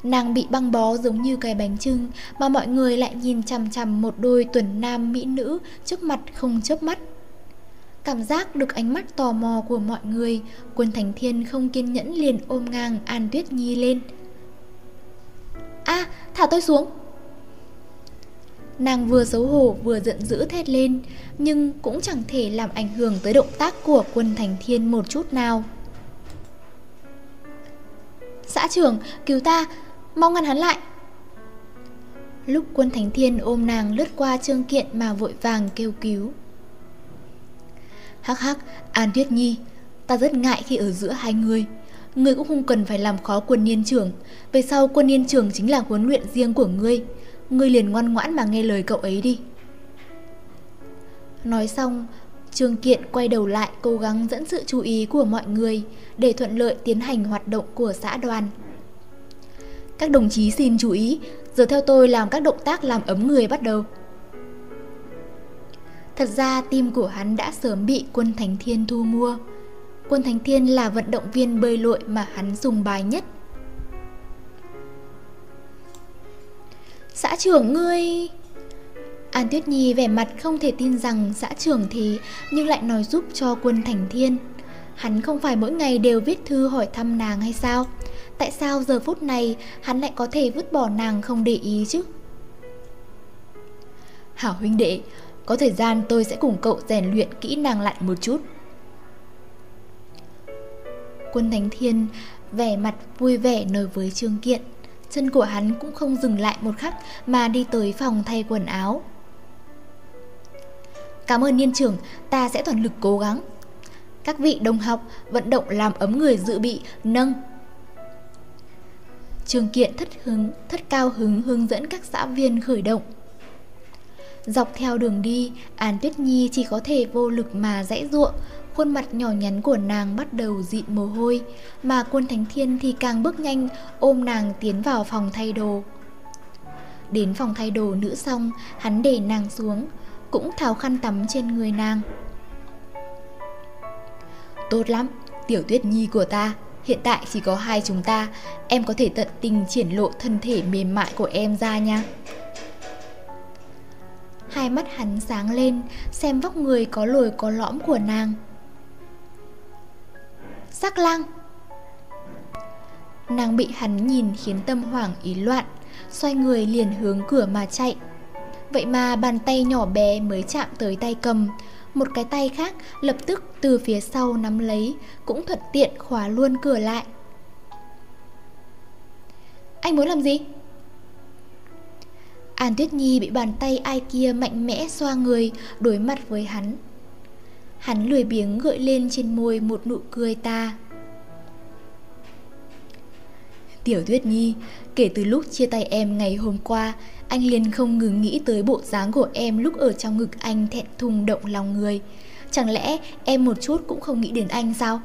Nàng bị băng bó giống như cái bánh chưng, mà mọi người lại nhìn chằm chằm một đôi tuần nam mỹ nữ trước mặt không chớp mắt. Cảm giác được ánh mắt tò mò của mọi người, Quân Thành Thiên không kiên nhẫn liền ôm ngang An Tuyết Nhi lên. A, à, thả tôi xuống! Nàng vừa xấu hổ vừa giận dữ thét lên, nhưng cũng chẳng thể làm ảnh hưởng tới động tác của Quân Thành Thiên một chút nào. Xã trưởng, cứu ta, mau ngăn hắn lại! Lúc Quân Thành Thiên ôm nàng lướt qua Trương Kiện mà vội vàng kêu cứu. Hắc hắc, An Tuyết Nhi, ta rất ngại khi ở giữa hai người. Ngươi cũng không cần phải làm khó Quân Niên trưởng. Về sau Quân Niên trưởng chính là huấn luyện riêng của ngươi. Ngươi liền ngoan ngoãn mà nghe lời cậu ấy đi. Nói xong, Trương Kiện quay đầu lại cố gắng dẫn sự chú ý của mọi người để thuận lợi tiến hành hoạt động của xã đoàn. Các đồng chí xin chú ý, giờ theo tôi làm các động tác làm ấm người bắt đầu. Thật ra tim của hắn đã sớm bị Quân Thành Thiên thu mua. Quân Thành Thiên là vận động viên bơi lội mà hắn sùng bái nhất. Xã trưởng ngươi... An Tuyết Nhi vẻ mặt không thể tin rằng xã trưởng thì nhưng lại nói giúp cho Quân Thành Thiên. Hắn không phải mỗi ngày đều viết thư hỏi thăm nàng hay sao? Tại sao giờ phút này hắn lại có thể vứt bỏ nàng không để ý chứ? Hảo huynh đệ, có thời gian tôi sẽ cùng cậu rèn luyện kỹ năng lại một chút. Quân Thành Thiên vẻ mặt vui vẻ nói với Trương Kiện. Chân của hắn cũng không dừng lại một khắc mà đi tới phòng thay quần áo. Cảm ơn Niên trưởng, ta sẽ toàn lực cố gắng. Các vị đồng học, vận động làm ấm người dự bị, nâng. Trương Kiện thất hứng, thất cao hứng hướng dẫn các xã viên khởi động. Dọc theo đường đi, An Tuyết Nhi chỉ có thể vô lực mà giãy giụa. Khuôn mặt nhỏ nhắn của nàng bắt đầu dịn mồ hôi, mà Quân Thành Thiên thì càng bước nhanh ôm nàng tiến vào phòng thay đồ. Đến phòng thay đồ nữ xong, hắn để nàng xuống, cũng tháo khăn tắm trên người nàng. Tốt lắm, Tiểu Tuyết Nhi của ta, hiện tại chỉ có hai chúng ta, em có thể tận tình triển lộ thân thể mềm mại của em ra nha. Hai mắt hắn sáng lên, xem vóc người có lồi có lõm của nàng. Sắc Lang! Nàng bị hắn nhìn khiến tâm hoảng ý loạn, xoay người liền hướng cửa mà chạy. Vậy mà bàn tay nhỏ bé mới chạm tới tay cầm, một cái tay khác lập tức từ phía sau nắm lấy, cũng thuận tiện khóa luôn cửa lại. Anh muốn làm gì? An Tuyết Nhi bị bàn tay ai kia mạnh mẽ xoa người, đối mặt với hắn. Hắn lười biếng gợi lên trên môi một nụ cười ta. Tiểu Tuyết Nhi, kể từ lúc chia tay em ngày hôm qua, anh liền không ngừng nghĩ tới bộ dáng của em lúc ở trong ngực anh thẹn thùng động lòng người. Chẳng lẽ em một chút cũng không nghĩ đến anh sao?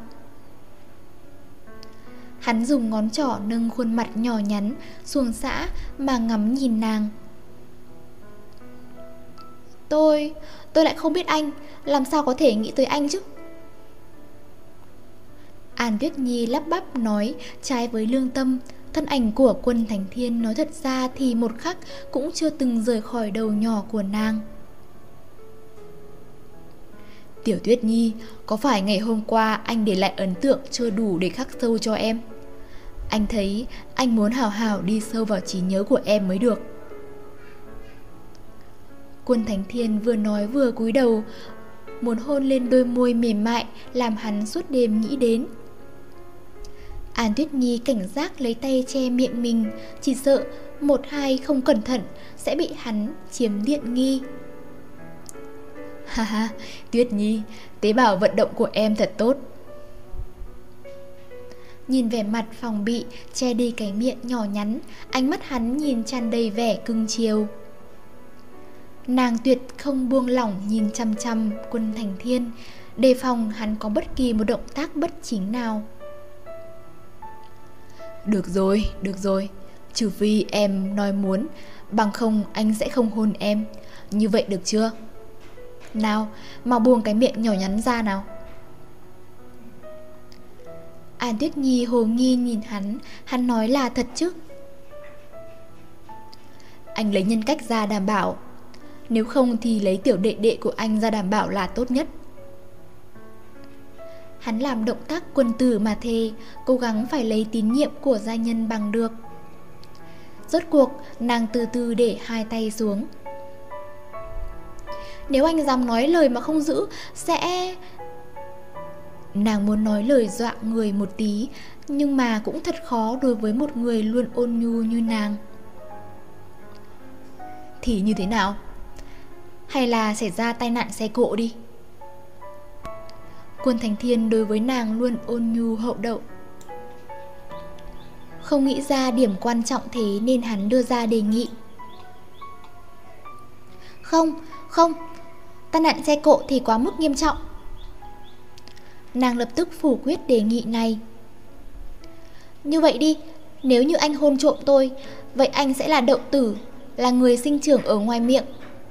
Hắn dùng ngón trỏ nâng khuôn mặt nhỏ nhắn, xuồng xã mà ngắm nhìn nàng. Tôi, tôi lại không biết anh, làm sao có thể nghĩ tới anh chứ? An Tuyết Nhi lắp bắp nói trái với lương tâm. Thân ảnh của Quân Thành Thiên nói thật ra thì một khắc cũng chưa từng rời khỏi đầu nhỏ của nàng. Tiểu Tuyết Nhi, có phải ngày hôm qua anh để lại ấn tượng chưa đủ để khắc sâu cho em? Anh thấy anh muốn hào hào đi sâu vào trí nhớ của em mới được. Quân Thành Thiên vừa nói vừa cúi đầu, muốn hôn lên đôi môi mềm mại làm hắn suốt đêm nghĩ đến. An Tuyết Nhi cảnh giác lấy tay che miệng mình, chỉ sợ một hai không cẩn thận sẽ bị hắn chiếm tiện nghi. Ha ha, Tuyết Nhi, tế bào vận động của em thật tốt. Nhìn vẻ mặt phòng bị, che đi cái miệng nhỏ nhắn, ánh mắt hắn nhìn tràn đầy vẻ cưng chiều. Nàng tuyệt không buông lỏng nhìn chăm chăm Quân Thành Thiên, đề phòng hắn có bất kỳ một động tác bất chính nào. Được rồi, được rồi, trừ phi em nói muốn, bằng không anh sẽ không hôn em. Như vậy được chưa? Nào, mau buông cái miệng nhỏ nhắn ra nào. An Tuyết Nhi hồ nghi nhìn hắn, hắn nói là thật chứ? anh lấy nhân cách ra đảm bảo. Nếu không thì lấy tiểu đệ đệ của anh ra đảm bảo là tốt nhất. Hắn làm động tác quân tử mà thề, cố gắng phải lấy tín nhiệm của gia nhân bằng được. Rốt cuộc, nàng từ từ để hai tay xuống. Nếu anh dám nói lời mà không giữ, sẽ... Nàng muốn nói lời dọa người một tí, nhưng mà cũng thật khó đối với một người luôn ôn nhu như nàng. Thì như thế nào? Hay là xảy ra tai nạn xe cộ đi? Quân Thành Thiên đối với nàng luôn ôn nhu hậu đậu. Không nghĩ ra điểm quan trọng thế nên hắn đưa ra đề nghị. Không, không, tai nạn xe cộ thì quá mức nghiêm trọng. Nàng lập tức phủ quyết đề nghị này. Như vậy đi, nếu như anh hôn trộm tôi, vậy anh sẽ là Đậu Tử, là người sinh trưởng ở ngoài miệng.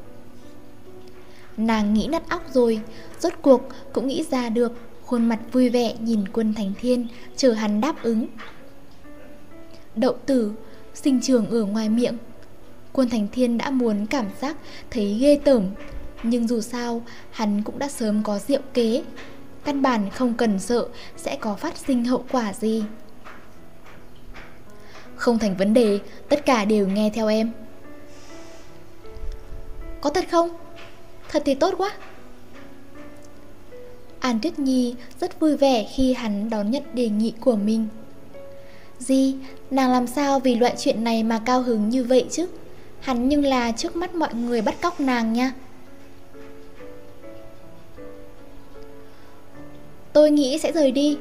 Nàng nghĩ nát óc rồi, rốt cuộc cũng nghĩ ra được, khuôn mặt vui vẻ nhìn Quân Thành Thiên, chờ hắn đáp ứng. Đậu Tử, sinh trưởng ở ngoài miệng. Quân Thành Thiên đã muốn cảm giác thấy ghê tởm, nhưng dù sao hắn cũng đã sớm có diệu kế, căn bản không cần sợ sẽ có phát sinh hậu quả gì. Không thành vấn đề, tất cả đều nghe theo em. Có thật không? Thật thì tốt quá. An Tuyết Nhi rất vui vẻ khi hắn đón nhận đề nghị của mình. Gì, nàng làm sao vì loại chuyện này mà cao hứng như vậy chứ? Hắn nhưng là trước mắt mọi người bắt cóc nàng nha. Tôi nghĩ sẽ rời đi.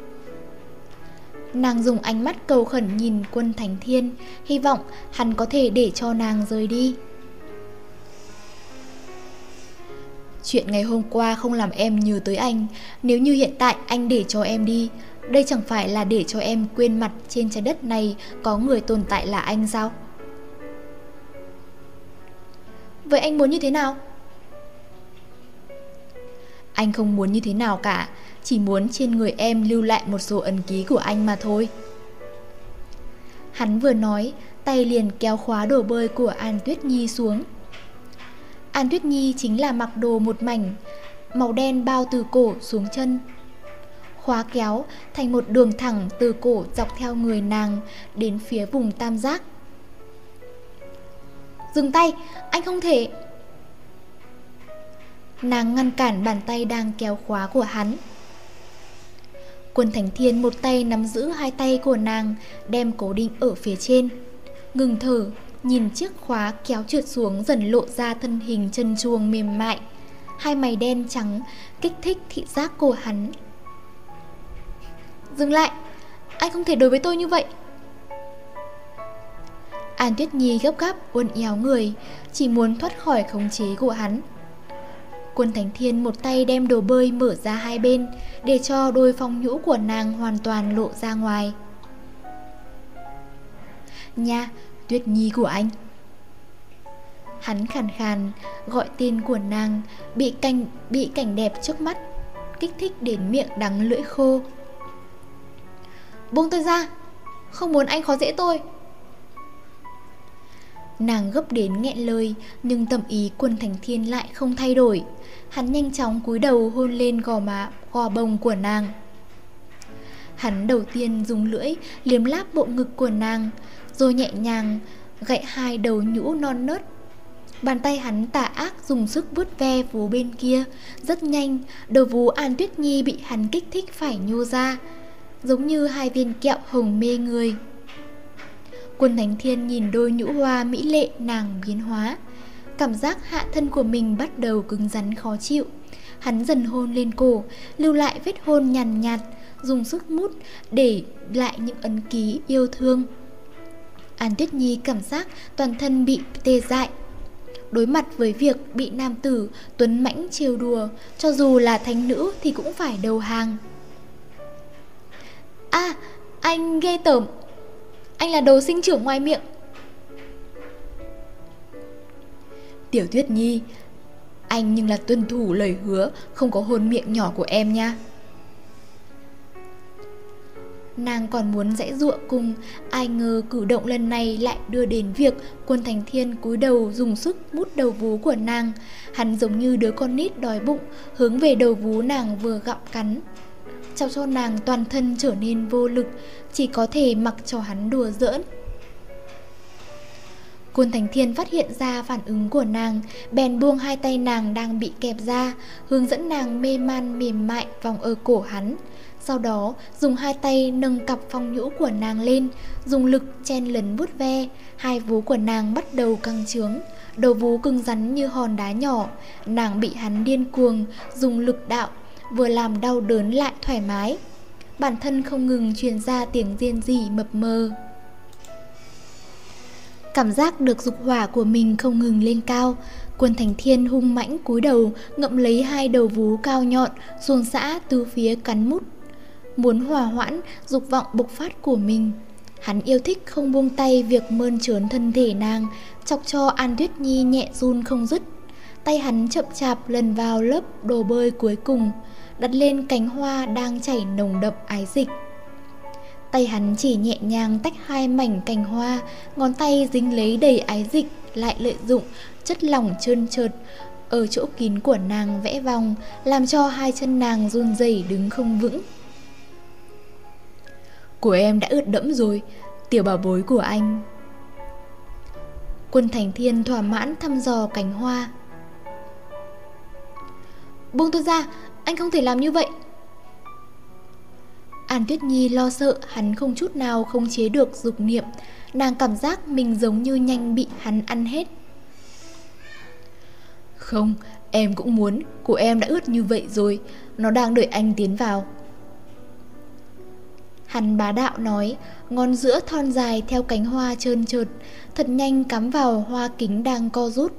Nàng dùng ánh mắt cầu khẩn nhìn Quân Thành Thiên, hy vọng hắn có thể để cho nàng rời đi. Chuyện ngày hôm qua không làm em nhớ tới anh. Nếu như hiện tại anh để cho em đi, đây chẳng phải là để cho em quên mặt trên trái đất này có người tồn tại là anh sao? Vậy anh muốn như thế nào? Anh không muốn như thế nào cả, chỉ muốn trên người em lưu lại một số ấn ký của anh mà thôi. Hắn vừa nói, tay liền kéo khóa đồ bơi của An Tuyết Nhi xuống. An Tuyết Nhi chính là mặc đồ một mảnh, màu đen bao từ cổ xuống chân. Khóa kéo thành một đường thẳng từ cổ dọc theo người nàng đến phía vùng tam giác. Dừng tay, anh không thể. Nàng ngăn cản bàn tay đang kéo khóa của hắn. Quân Thành Thiên một tay nắm giữ hai tay của nàng, đem cố định ở phía trên. Ngừng thở, nhìn chiếc khóa kéo trượt xuống dần lộ ra thân hình chân chuồng mềm mại. Hai mày đen trắng kích thích thị giác của hắn. Dừng lại, anh không thể đối với tôi như vậy. An Tuyết Nhi gấp gáp uốn éo người, chỉ muốn thoát khỏi khống chế của hắn. Quân Thành Thiên một tay đem đồ bơi mở ra hai bên, để cho đôi phong nhũ của nàng hoàn toàn lộ ra ngoài. Nha, Tuyết Nhi của anh. Hắn khàn khàn gọi tên của nàng, bị cảnh, bị cảnh đẹp trước mắt kích thích đến miệng đắng lưỡi khô. Buông tôi ra, không muốn anh khó dễ tôi. Nàng gấp đến nghẹn lời, nhưng tâm ý Quân Thành Thiên lại không thay đổi. Hắn nhanh chóng cúi đầu hôn lên gò má, gò bồng của nàng. Hắn đầu tiên dùng lưỡi liếm láp bộ ngực của nàng, rồi nhẹ nhàng gậy hai đầu nhũ non nớt. Bàn tay hắn tà ác dùng sức vuốt ve vú bên kia. Rất nhanh, đầu vú An Tuyết Nhi bị hắn kích thích phải nhô ra, giống như hai viên kẹo hồng mê người. Quân Thành Thiên nhìn đôi nhũ hoa mỹ lệ nàng biến hóa, cảm giác hạ thân của mình bắt đầu cứng rắn khó chịu. Hắn dần hôn lên cổ, lưu lại vết hôn nhàn nhạt, dùng sức mút để lại những ấn ký yêu thương. An Tuyết Nhi cảm giác toàn thân bị tê dại. Đối mặt với việc bị nam tử tuấn mãnh trêu đùa, cho dù là thánh nữ thì cũng phải đầu hàng. À, anh ghê tởm. Anh là đồ sinh trưởng ngoài miệng. Tiểu Tuyết Nhi, anh nhưng là tuân thủ lời hứa, không có hôn miệng nhỏ của em nha. Nàng còn muốn giãy giụa cùng, ai ngờ cử động lần này lại đưa đến việc Quân Thành Thiên cúi đầu dùng sức mút đầu vú của nàng. Hắn giống như đứa con nít đói bụng, hướng về đầu vú nàng vừa gặm cắn, chọc cho nàng toàn thân trở nên vô lực, chỉ có thể mặc cho hắn đùa giỡn. Quân Thành Thiên phát hiện ra phản ứng của nàng, bèn buông hai tay nàng đang bị kẹp ra, hướng dẫn nàng mê man mềm mại vòng ở cổ hắn. Sau đó dùng hai tay nâng cặp phong nhũ của nàng lên, dùng lực chen lấn vuốt ve. Hai vú của nàng bắt đầu căng trướng, đầu vú cứng rắn như hòn đá nhỏ. Nàng bị hắn điên cuồng dùng lực đạo, vừa làm đau đớn lại thoải mái. Bản thân không ngừng truyền ra tiếng rên rỉ mập mờ. Cảm giác được dục hỏa của mình không ngừng lên cao, Quân Thành Thiên hung mãnh cúi đầu ngậm lấy hai đầu vú cao nhọn, xuồng xã từ phía cắn mút, muốn hòa hoãn dục vọng bộc phát của mình. Hắn yêu thích không buông tay việc mơn trớn thân thể nàng, chọc cho An Tuyết Nhi nhẹ run không dứt. Tay hắn chậm chạp lần vào lớp đồ bơi cuối cùng, đặt lên cánh hoa đang chảy nồng đậm ái dịch. Tay hắn chỉ nhẹ nhàng tách hai mảnh cành hoa, ngón tay dính lấy đầy ái dịch, lại lợi dụng chất lỏng trơn trượt ở chỗ kín của nàng vẽ vòng, làm cho hai chân nàng run rẩy đứng không vững. Của em đã ướt đẫm rồi, tiểu bảo bối của anh. Quân Thành Thiên thỏa mãn thăm dò cành hoa. Buông tôi ra, anh không thể làm như vậy. An Tuyết Nhi lo sợ hắn không chút nào không chế được dục niệm. Nàng cảm giác mình giống như nhanh bị hắn ăn hết. Không, em cũng muốn, của em đã ướt như vậy rồi, nó đang đợi anh tiến vào. Hắn bá đạo nói, ngón giữa thon dài theo cánh hoa trơn trượt, thật nhanh cắm vào hoa kính đang co rút.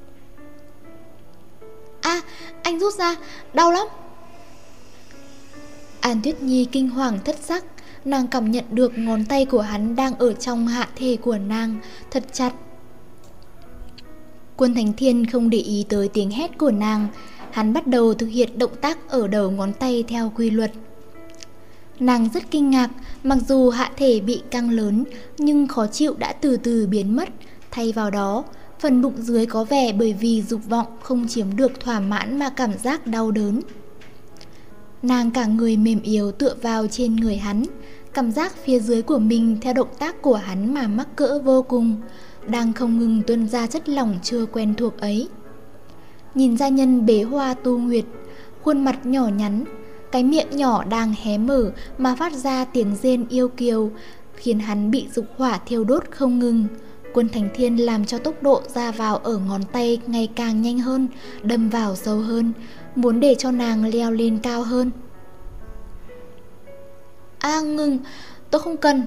À, anh rút ra, đau lắm. An Tuyết Nhi kinh hoàng thất sắc, nàng cảm nhận được ngón tay của hắn đang ở trong hạ thể của nàng, thật chặt. Quân Thành Thiên không để ý tới tiếng hét của nàng, hắn bắt đầu thực hiện động tác ở đầu ngón tay theo quy luật. Nàng rất kinh ngạc, mặc dù hạ thể bị căng lớn, nhưng khó chịu đã từ từ biến mất, thay vào đó, phần bụng dưới có vẻ bởi vì dục vọng không chiếm được thỏa mãn mà cảm giác đau đớn. Nàng cả người mềm yếu tựa vào trên người hắn, cảm giác phía dưới của mình theo động tác của hắn mà mắc cỡ vô cùng, đang không ngừng tuôn ra chất lỏng chưa quen thuộc ấy. Nhìn gia nhân bế hoa tu nguyệt, khuôn mặt nhỏ nhắn, cái miệng nhỏ đang hé mở mà phát ra tiếng rên yêu kiều, khiến hắn bị dục hỏa thiêu đốt không ngừng. Quân Thành Thiên làm cho tốc độ ra vào ở ngón tay ngày càng nhanh hơn, đâm vào sâu hơn, muốn để cho nàng leo lên cao hơn. À ngừng, tôi không cần.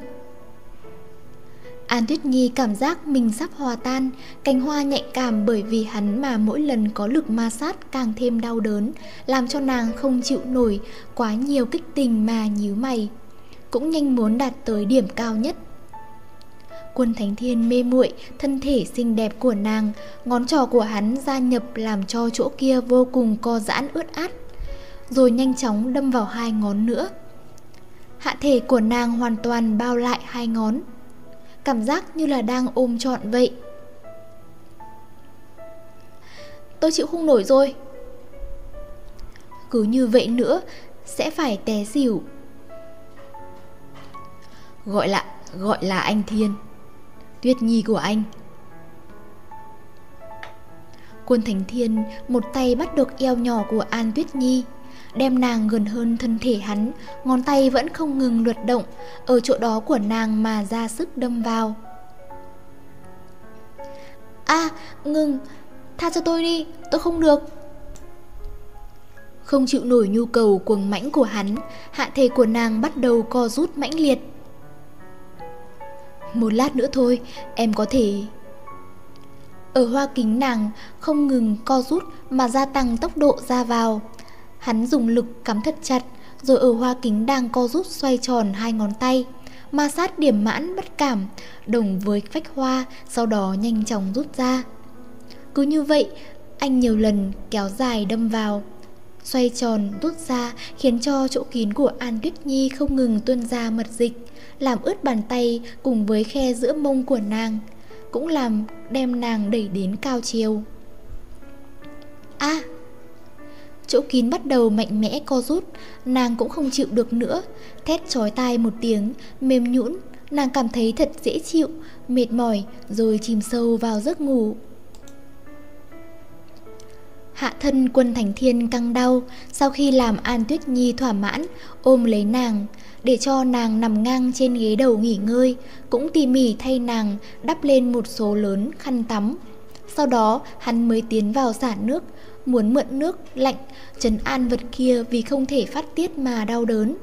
An Tuyết Nhi cảm giác mình sắp hòa tan, cành hoa nhạy cảm bởi vì hắn mà mỗi lần có lực ma sát càng thêm đau đớn, làm cho nàng không chịu nổi quá nhiều kích tình mà nhíu mày, cũng nhanh muốn đạt tới điểm cao nhất. Quân Thành Thiên mê muội thân thể xinh đẹp của nàng, ngón trỏ của hắn gia nhập làm cho chỗ kia vô cùng co giãn ướt át, rồi nhanh chóng đâm vào hai ngón nữa. Hạ thể của nàng hoàn toàn bao lại hai ngón, cảm giác như là đang ôm trọn vậy. Tôi chịu không nổi rồi. Cứ như vậy nữa sẽ phải té xỉu. Gọi là gọi là anh Thiên, Tuyết Nhi của anh. Quân Thành Thiên một tay bắt được eo nhỏ của An Tuyết Nhi, đem nàng gần hơn thân thể hắn, ngón tay vẫn không ngừng luật động ở chỗ đó của nàng mà ra sức đâm vào. À, ngừng, tha cho tôi đi, tôi không được. Không chịu nổi nhu cầu cuồng mãnh của hắn, hạ thể của nàng bắt đầu co rút mãnh liệt. Một lát nữa thôi, em có thể... Ở hoa kính nàng không ngừng co rút mà gia tăng tốc độ ra vào. Hắn dùng lực cắm thật chặt, rồi ở hoa kính đang co rút xoay tròn hai ngón tay, ma sát điểm mãn bất cảm, đồng với vách hoa, sau đó nhanh chóng rút ra. Cứ như vậy, anh nhiều lần kéo dài đâm vào. xoay tròn rút ra, khiến cho chỗ kín của An Tuyết Nhi không ngừng tuôn ra mật dịch, làm ướt bàn tay cùng với khe giữa mông của nàng, cũng làm đem nàng đẩy đến cao chiều. A! À, chỗ kín bắt đầu mạnh mẽ co rút, nàng cũng không chịu được nữa, thét chói tai một tiếng, mềm nhũn, nàng cảm thấy thật dễ chịu, mệt mỏi rồi chìm sâu vào giấc ngủ. Hạ thân Quân Thánh Thiên căng đau, sau khi làm An Tuyết Nhi thỏa mãn, ôm lấy nàng, để cho nàng nằm ngang trên ghế đầu nghỉ ngơi, cũng tỉ mỉ thay nàng đắp lên một số lớn khăn tắm. Sau đó hắn mới tiến vào xả nước, muốn mượn nước lạnh trấn an vật kia vì không thể phát tiết mà đau đớn.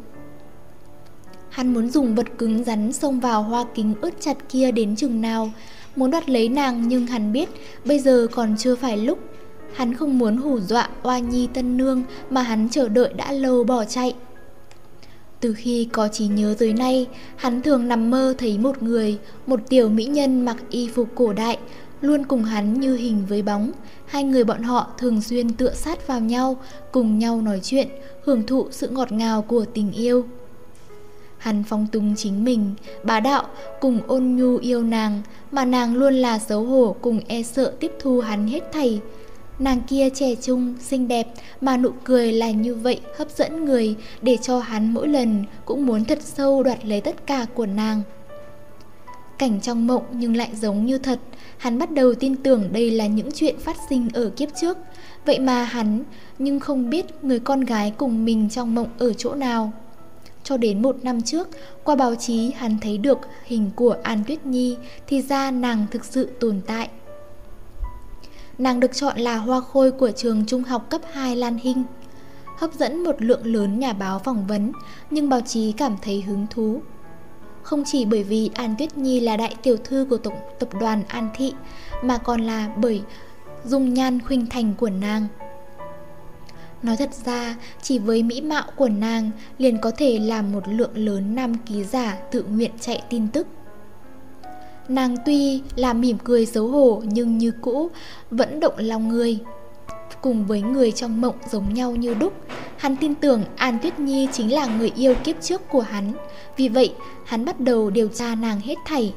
Hắn muốn dùng vật cứng rắn xông vào hoa kính ướt chặt kia đến chừng nào, muốn đoạt lấy nàng, nhưng hắn biết bây giờ còn chưa phải lúc. Hắn không muốn hù dọa oa nhi tân nương mà hắn chờ đợi đã lâu bỏ chạy. Từ khi có trí nhớ tới nay, hắn thường nằm mơ thấy một người, một tiểu mỹ nhân mặc y phục cổ đại, luôn cùng hắn như hình với bóng. Hai người bọn họ thường xuyên tựa sát vào nhau, cùng nhau nói chuyện, hưởng thụ sự ngọt ngào của tình yêu. Hắn phóng túng chính mình, bá đạo, cùng ôn nhu yêu nàng, mà nàng luôn là xấu hổ cùng e sợ tiếp thu hắn hết thảy. Nàng kia trẻ trung, xinh đẹp, mà nụ cười là như vậy hấp dẫn người, để cho hắn mỗi lần cũng muốn thật sâu đoạt lấy tất cả của nàng. Cảnh trong mộng nhưng lại giống như thật, hắn bắt đầu tin tưởng đây là những chuyện phát sinh ở kiếp trước. Vậy mà hắn nhưng không biết người con gái cùng mình trong mộng ở chỗ nào. Cho đến một năm trước, qua báo chí hắn thấy được hình của An Tuyết Nhi, thì ra nàng thực sự tồn tại. Nàng được chọn là hoa khôi của trường trung học cấp hai Lan Hinh, hấp dẫn một lượng lớn nhà báo phỏng vấn, nhưng báo chí cảm thấy hứng thú. Không chỉ bởi vì An Tuyết Nhi là đại tiểu thư của tổng tập đoàn An Thị, mà còn là bởi dung nhan khuynh thành của nàng. Nói thật ra, chỉ với mỹ mạo của nàng liền có thể làm một lượng lớn nam ký giả tự nguyện chạy tin tức. Nàng tuy là mỉm cười xấu hổ nhưng như cũ vẫn động lòng người. Cùng với người trong mộng giống nhau như đúc, hắn tin tưởng An Tuyết Nhi chính là người yêu kiếp trước của hắn. Vì vậy, hắn bắt đầu điều tra nàng hết thảy.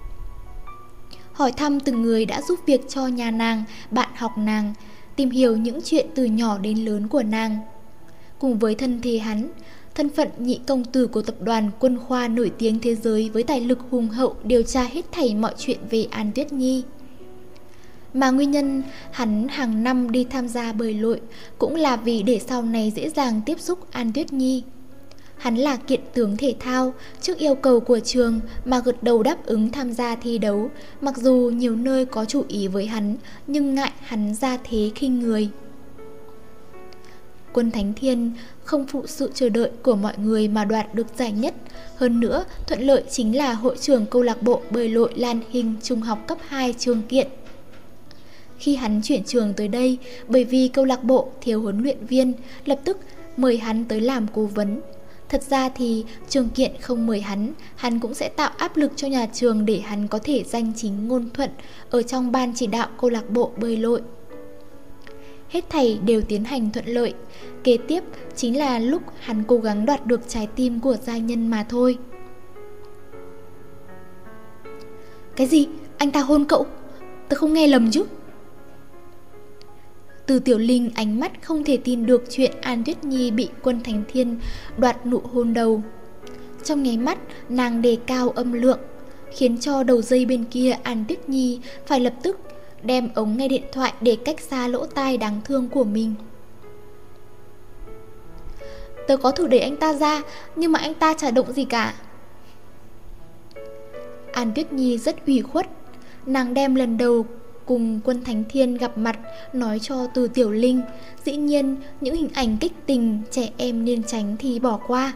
Hỏi thăm từng người đã giúp việc cho nhà nàng, bạn học nàng, tìm hiểu những chuyện từ nhỏ đến lớn của nàng. Cùng với thân thế hắn, thân phận nhị công tử của tập đoàn Quân Khoa nổi tiếng thế giới với tài lực hùng hậu, điều tra hết thảy mọi chuyện về An Tuyết Nhi. Mà nguyên nhân hắn hàng năm đi tham gia bơi lội cũng là vì để sau này dễ dàng tiếp xúc An Tuyết Nhi. Hắn là kiện tướng thể thao, trước yêu cầu của trường mà gật đầu đáp ứng tham gia thi đấu. Mặc dù nhiều nơi có chú ý với hắn, nhưng ngại hắn ra thế khinh người. Quân Thánh Thiên không phụ sự chờ đợi của mọi người mà đoạt được giải nhất. Hơn nữa, thuận lợi chính là hội trưởng câu lạc bộ bơi lội Lan Hinh trung học cấp hai Trương Kiện. Khi hắn chuyển trường tới đây, bởi vì câu lạc bộ thiếu huấn luyện viên, lập tức mời hắn tới làm cố vấn. Thật ra thì Trương Kiện không mời hắn, hắn cũng sẽ tạo áp lực cho nhà trường để hắn có thể danh chính ngôn thuận ở trong ban chỉ đạo câu lạc bộ bơi lội. Hết thảy đều tiến hành thuận lợi. Kế tiếp chính là lúc hắn cố gắng đoạt được trái tim của gia nhân mà thôi. Cái gì? Anh ta hôn cậu? Tớ không nghe lầm chứ? Từ Tiểu Linh ánh mắt không thể tin được chuyện An Tuyết Nhi bị Quân Thánh Thiên đoạt nụ hôn đầu. Trong nháy mắt, nàng đề cao âm lượng, khiến cho đầu dây bên kia An Tuyết Nhi phải lập tức đem ống nghe điện thoại để cách xa lỗ tai đáng thương của mình. Tớ có thử đẩy anh ta ra, nhưng mà anh ta chả động gì cả. An Tuyết Nhi rất ủy khuất. Nàng đem lần đầu cùng Quân Thánh Thiên gặp mặt nói cho Từ Tiểu Linh. Dĩ nhiên những hình ảnh kích tình trẻ em nên tránh thì bỏ qua.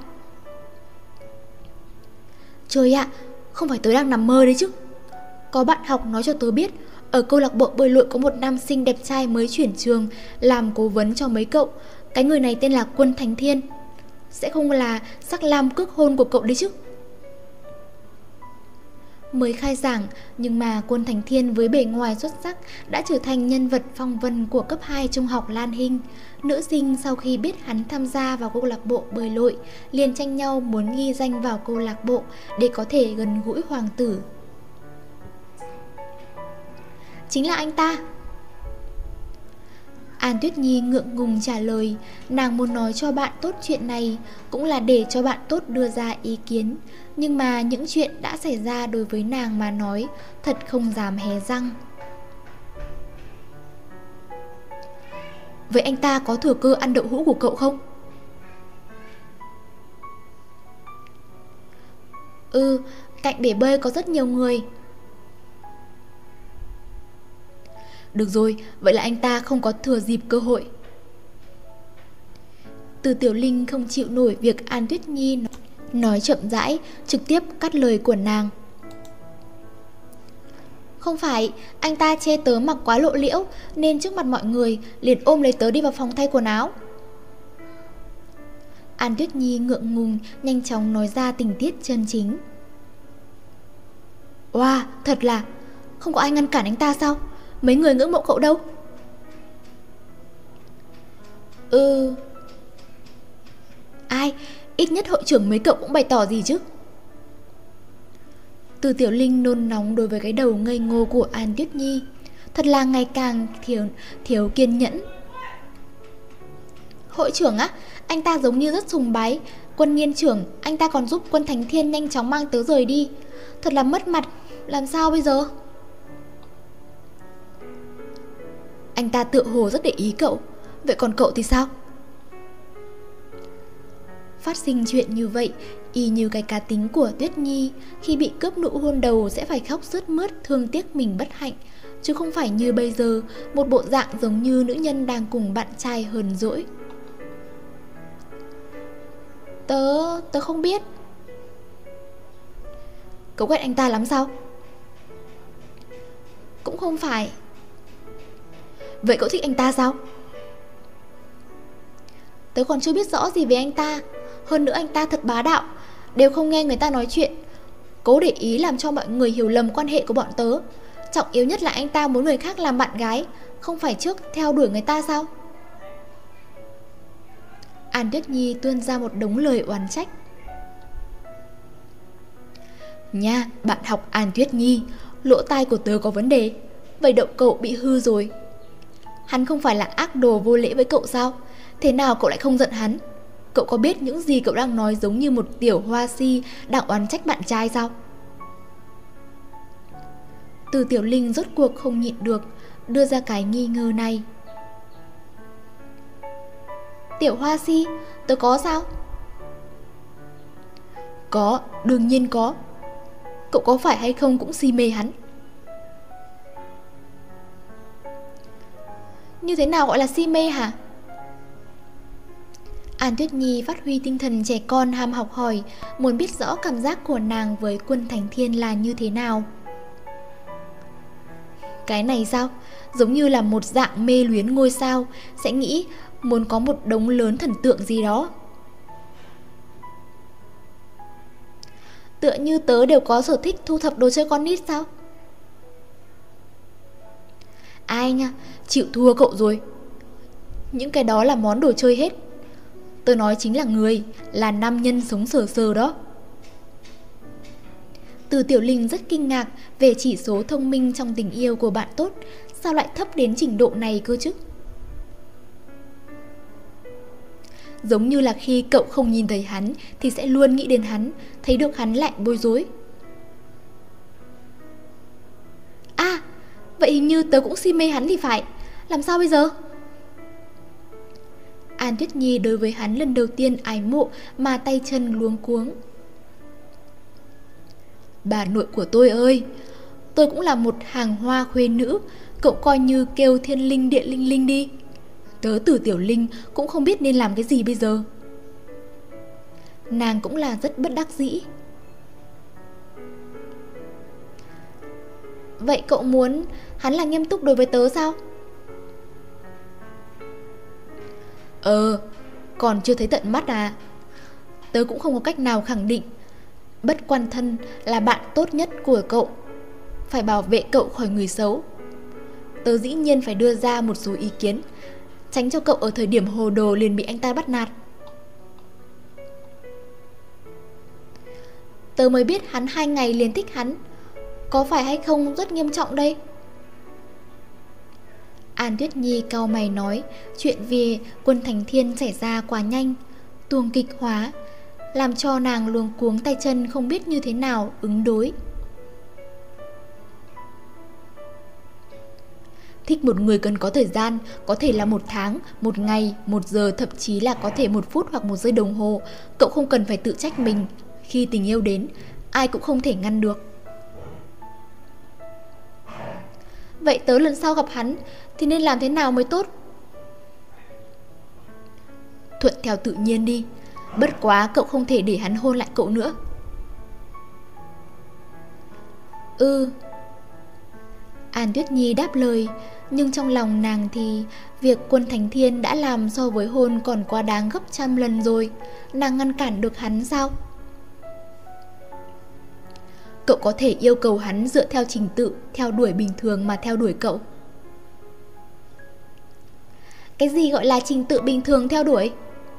Trời ạ, không phải tớ đang nằm mơ đấy chứ. Có bạn học nói cho tớ biết, ở câu lạc bộ bơi lội có một nam sinh đẹp trai mới chuyển trường làm cố vấn cho mấy cậu. Cái người này tên là Quân Thánh Thiên. Sẽ không là sắc lam cước hôn của cậu đấy chứ? Mới khai giảng, nhưng mà Quân Thành Thiên với bề ngoài xuất sắc đã trở thành nhân vật phong vân của cấp hai trung học Lan Hinh. Nữ sinh sau khi biết hắn tham gia vào câu lạc bộ bơi lội, liền tranh nhau muốn ghi danh vào câu lạc bộ để có thể gần gũi hoàng tử. Chính là anh ta. An Tuyết Nhi ngượng ngùng trả lời, nàng muốn nói cho bạn tốt chuyện này, cũng là để cho bạn tốt đưa ra ý kiến. Nhưng mà những chuyện đã xảy ra đối với nàng mà nói, thật không dám hé răng. Vậy anh ta có thừa cơ ăn đậu hũ của cậu không? Ừ, cạnh bể bơi có rất nhiều người. Được rồi, vậy là anh ta không có thừa dịp cơ hội. Từ Tiểu Linh không chịu nổi việc An Tuyết Nhi nói chậm rãi, trực tiếp cắt lời của nàng. Không phải, anh ta chê tớ mặc quá lộ liễu, nên trước mặt mọi người liền ôm lấy tớ đi vào phòng thay quần áo. An Tuyết Nhi ngượng ngùng, nhanh chóng nói ra tình tiết chân chính. Wow, thật là, không có ai ngăn cản anh ta sao? Mấy người ngưỡng mộ cậu đâu? Ừ. Ai, ít nhất hội trưởng mấy cậu cũng bày tỏ gì chứ. Từ Tiểu Linh nôn nóng đối với cái đầu ngây ngô của An Tuyết Nhi. Thật là ngày càng thiếu, thiếu kiên nhẫn. Hội trưởng á, anh ta giống như rất sùng bái. Quân Niên trưởng, anh ta còn giúp Quân Thành Thiên nhanh chóng mang tớ rời đi. Thật là mất mặt, làm sao bây giờ? Anh ta tựa hồ rất để ý cậu. Vậy còn cậu thì sao? Phát sinh chuyện như vậy, y như cái cá tính của Tuyết Nhi, khi bị cướp nụ hôn đầu sẽ phải khóc sướt mướt thương tiếc mình bất hạnh, chứ không phải như bây giờ, một bộ dạng giống như nữ nhân đang cùng bạn trai hờn dỗi. Tớ... tớ không biết. Cậu ghét anh ta lắm sao? Cũng không phải. Vậy cậu thích anh ta sao? Tớ còn chưa biết rõ gì về anh ta. Hơn nữa anh ta thật bá đạo, đều không nghe người ta nói chuyện, cố để ý làm cho mọi người hiểu lầm quan hệ của bọn tớ. Trọng yếu nhất là anh ta muốn người khác làm bạn gái, không phải trước theo đuổi người ta sao? An Tuyết Nhi tuôn ra một đống lời oán trách. Nha, bạn học An Tuyết Nhi, lỗ tai của tớ có vấn đề. Vậy đậu cậu bị hư rồi. Hắn không phải là ác đồ vô lễ với cậu sao? Thế nào cậu lại không giận hắn? Cậu có biết những gì cậu đang nói giống như một tiểu hoa si đang oán trách bạn trai sao? Từ Tiểu Linh rốt cuộc không nhịn được, đưa ra cái nghi ngờ này. Tiểu hoa si, tớ có sao? Có, đương nhiên có. Cậu có phải hay không cũng si mê hắn. Như thế nào gọi là si mê hả? An Tuyết Nhi phát huy tinh thần trẻ con ham học hỏi, muốn biết rõ cảm giác của nàng với Quân Thành Thiên là như thế nào. Cái này sao? Giống như là một dạng mê luyến ngôi sao, sẽ nghĩ muốn có một đống lớn thần tượng gì đó. Tựa như tớ đều có sở thích thu thập đồ chơi con nít sao? Ai nha, chịu thua cậu rồi. Những cái đó là món đồ chơi hết. Tớ nói chính là người, là nam nhân sống sờ sờ đó. Từ Tiểu Linh rất kinh ngạc về chỉ số thông minh trong tình yêu của bạn tốt. Sao lại thấp đến trình độ này cơ chứ? Giống như là khi cậu không nhìn thấy hắn thì sẽ luôn nghĩ đến hắn, thấy được hắn lại bối rối. À, vậy hình như tớ cũng si mê hắn thì phải. Làm sao bây giờ? An Tuyết Nhi đối với hắn lần đầu tiên ái mộ mà tay chân luống cuống. Bà nội của tôi ơi, tôi cũng là một hàng hoa khuê nữ, cậu coi như kêu thiên linh địa linh linh đi. Tớ Từ Tiểu Linh cũng không biết nên làm cái gì bây giờ. Nàng cũng là rất bất đắc dĩ. Vậy cậu muốn hắn là nghiêm túc đối với tớ sao? Ờ, còn chưa thấy tận mắt à? Tớ cũng không có cách nào khẳng định. Bất quan thân là bạn tốt nhất của cậu, phải bảo vệ cậu khỏi người xấu. Tớ dĩ nhiên phải đưa ra một số ý kiến, tránh cho cậu ở thời điểm hồ đồ liền bị anh ta bắt nạt. Tớ mới biết hắn hai ngày liền thích hắn, có phải hay không rất nghiêm trọng đây? An Tuyết Nhi cau mày nói, chuyện về Quân Thành Thiên xảy ra quá nhanh, tuồng kịch hóa, làm cho nàng luống cuống tay chân không biết như thế nào ứng đối. Thích một người cần có thời gian, có thể là một tháng, một ngày, một giờ, thậm chí là có thể một phút hoặc một giây đồng hồ. Cậu không cần phải tự trách mình. Khi tình yêu đến, ai cũng không thể ngăn được. Vậy tớ lần sau gặp hắn thì nên làm thế nào mới tốt? Thuận theo tự nhiên đi. Bất quá cậu không thể để hắn hôn lại cậu nữa. Ừ. An Tuyết Nhi đáp lời, nhưng trong lòng nàng thì việc Quân Thành Thiên đã làm so với hôn còn quá đáng gấp trăm lần rồi. Nàng ngăn cản được hắn sao? Cậu có thể yêu cầu hắn dựa theo trình tự theo đuổi bình thường mà theo đuổi cậu. Cái gì gọi là trình tự bình thường theo đuổi?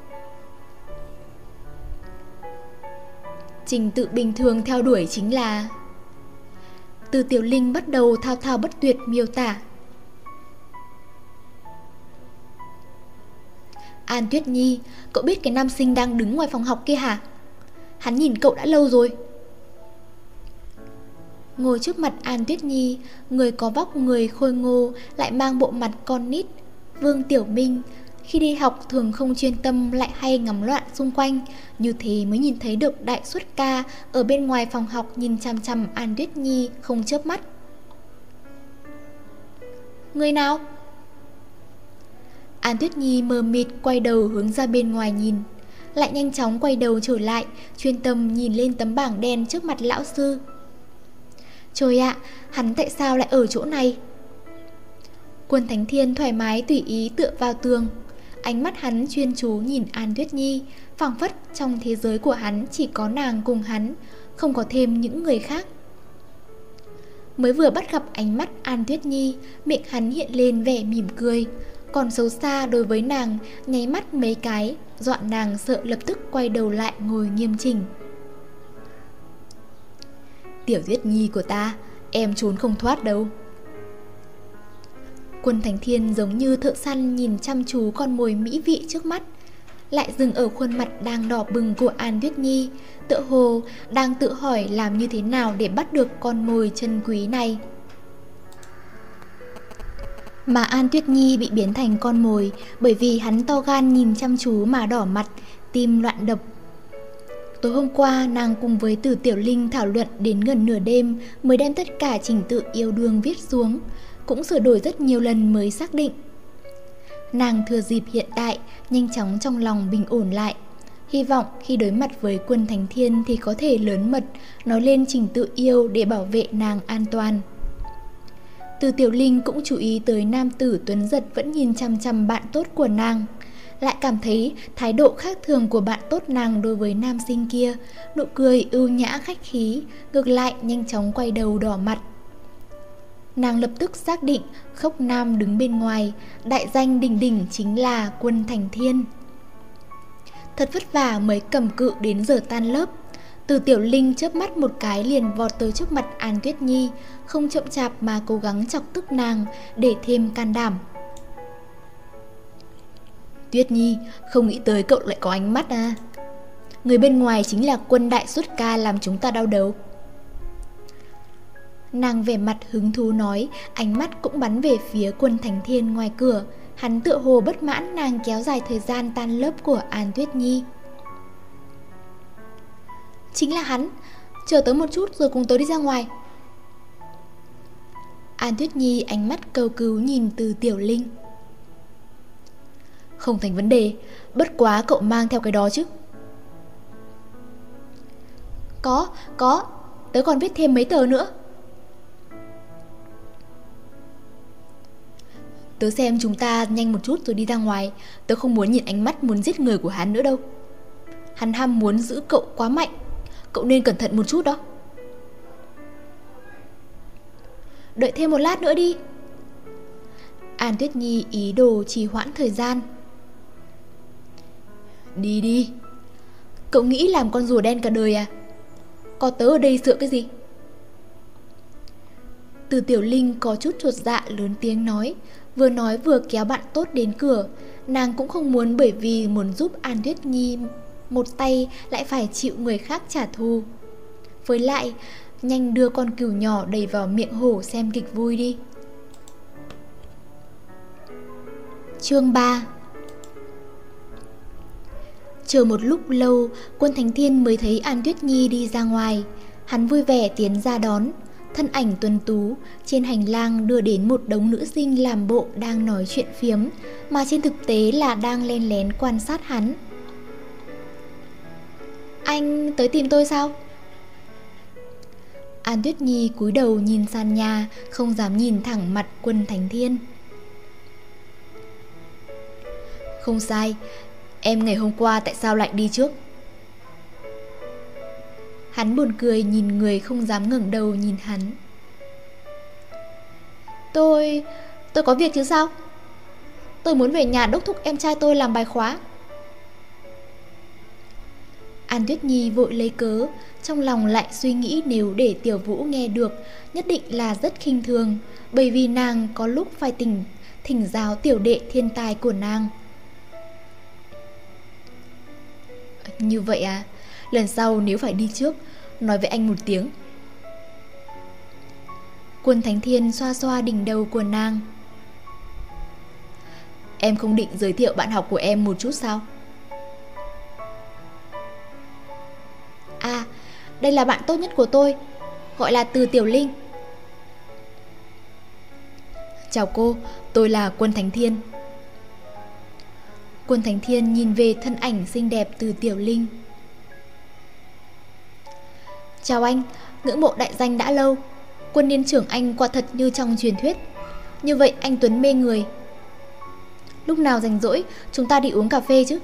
Trình tự bình thường theo đuổi chính là... Từ Tiểu Linh bắt đầu thao thao bất tuyệt miêu tả. An Tuyết Nhi, cậu biết cái nam sinh đang đứng ngoài phòng học kia hả? Hắn nhìn cậu đã lâu rồi. Ngồi trước mặt An Tuyết Nhi, người có vóc người khôi ngô lại mang bộ mặt con nít, Vương Tiểu Minh. Khi đi học thường không chuyên tâm, lại hay ngắm loạn xung quanh. Như thế mới nhìn thấy được Đại Xuất Ca ở bên ngoài phòng học nhìn chằm chằm An Tuyết Nhi không chớp mắt. Người nào? An Tuyết Nhi mờ mịt quay đầu hướng ra bên ngoài nhìn, lại nhanh chóng quay đầu trở lại, chuyên tâm nhìn lên tấm bảng đen trước mặt lão sư. Trời ạ, hắn tại sao lại ở chỗ này? Quân Thánh Thiên thoải mái tùy ý tựa vào tường, ánh mắt hắn chuyên chú nhìn An Tuyết Nhi, phảng phất trong thế giới của hắn chỉ có nàng cùng hắn, không có thêm những người khác. Mới vừa bắt gặp ánh mắt An Tuyết Nhi, miệng hắn hiện lên vẻ mỉm cười, còn xấu xa đối với nàng, nháy mắt mấy cái, dọa nàng sợ lập tức quay đầu lại ngồi nghiêm chỉnh. Tiểu Tuyết Nhi của ta, em trốn không thoát đâu. Quân Thành Thiên giống như thợ săn nhìn chăm chú con mồi mỹ vị trước mắt, lại dừng ở khuôn mặt đang đỏ bừng của An Tuyết Nhi, tựa hồ đang tự hỏi làm như thế nào để bắt được con mồi chân quý này. Mà An Tuyết Nhi bị biến thành con mồi bởi vì hắn to gan nhìn chăm chú mà đỏ mặt, tim loạn đập. Tối hôm qua nàng cùng với Từ Tiểu Linh thảo luận đến gần nửa đêm mới đem tất cả trình tự yêu đương viết xuống, cũng sửa đổi rất nhiều lần mới xác định. Nàng thừa dịp hiện tại nhanh chóng trong lòng bình ổn lại, hy vọng khi đối mặt với Quân Thành Thiên thì có thể lớn mật nói lên trình tự yêu để bảo vệ nàng an toàn. Từ Tiểu Linh cũng chú ý tới nam tử Tuấn Giật vẫn nhìn chằm chằm bạn tốt của nàng, lại cảm thấy thái độ khác thường của bạn tốt nàng đối với nam sinh kia, nụ cười ưu nhã khách khí, ngược lại nhanh chóng quay đầu đỏ mặt. Nàng lập tức xác định Khốc Nam đứng bên ngoài, đại danh đỉnh đỉnh chính là Quân Thành Thiên. Thật vất vả mới cầm cự đến giờ tan lớp, Từ Tiểu Linh chớp mắt một cái liền vọt tới trước mặt An Tuyết Nhi, không chậm chạp mà cố gắng chọc tức nàng để thêm can đảm. Tuyết Nhi, không nghĩ tới cậu lại có ánh mắt à? Người bên ngoài chính là Quân Đại Xuất Ca làm chúng ta đau đầu. Nàng vẻ mặt hứng thú nói, ánh mắt cũng bắn về phía Quân Thành Thiên ngoài cửa. Hắn tựa hồ bất mãn nàng kéo dài thời gian tan lớp của An Tuyết Nhi. Chính là hắn, chờ tớ một chút rồi cùng tớ đi ra ngoài. An Tuyết Nhi ánh mắt cầu cứu nhìn Từ Tiểu Linh. Không thành vấn đề, bất quá cậu mang theo cái đó chứ? Có, có, tớ còn viết thêm mấy tờ nữa. Tớ xem chúng ta nhanh một chút rồi đi ra ngoài, tớ không muốn nhìn ánh mắt muốn giết người của hắn nữa đâu. Hắn ham muốn giữ cậu quá mạnh, cậu nên cẩn thận một chút đó. Đợi thêm một lát nữa đi. An Tuyết Nhi ý đồ trì hoãn thời gian. Đi đi. Cậu nghĩ làm con rùa đen cả đời à? Có tớ ở đây sợ cái gì? Từ Tiểu Linh có chút chột dạ lớn tiếng nói, vừa nói vừa kéo bạn tốt đến cửa. Nàng cũng không muốn bởi vì muốn giúp An Tuyết Nhi một tay lại phải chịu người khác trả thù. Với lại, nhanh đưa con cừu nhỏ đầy vào miệng hổ xem kịch vui đi. Chương ba. Chờ một lúc lâu, Quân Thánh Thiên mới thấy An Tuyết Nhi đi ra ngoài. Hắn vui vẻ tiến ra đón. Thân ảnh tuấn tú trên hành lang đưa đến một đống nữ sinh làm bộ đang nói chuyện phiếm, mà trên thực tế là đang len lén quan sát hắn. Anh tới tìm tôi sao? An Tuyết Nhi cúi đầu nhìn sàn nhà, không dám nhìn thẳng mặt Quân Thánh Thiên. Không sai, em ngày hôm qua tại sao lại đi trước? Hắn buồn cười nhìn người không dám ngẩng đầu nhìn hắn. Tôi... tôi có việc chứ sao? Tôi muốn về nhà đốc thúc em trai tôi làm bài khóa. An Tuyết Nhi vội lấy cớ, trong lòng lại suy nghĩ nếu để Tiểu Vũ nghe được, nhất định là rất khinh thường, bởi vì nàng có lúc phải tỉnh, thỉnh giáo tiểu đệ thiên tài của nàng. Như vậy à? Lần sau nếu phải đi trước, nói với anh một tiếng. Quân Thánh Thiên xoa xoa đỉnh đầu của nàng. Em không định giới thiệu bạn học của em một chút sao? À, đây là bạn tốt nhất của tôi, gọi là Từ Tiểu Linh. Chào cô, tôi là Quân Thánh Thiên. Quân Thánh Thiên nhìn về thân ảnh xinh đẹp Từ Tiểu Linh. Chào anh, ngưỡng mộ đại danh đã lâu. Quân niên trưởng anh quả thật như trong truyền thuyết. Như vậy anh Tuấn mê người. Lúc nào rảnh rỗi chúng ta đi uống cà phê chứ?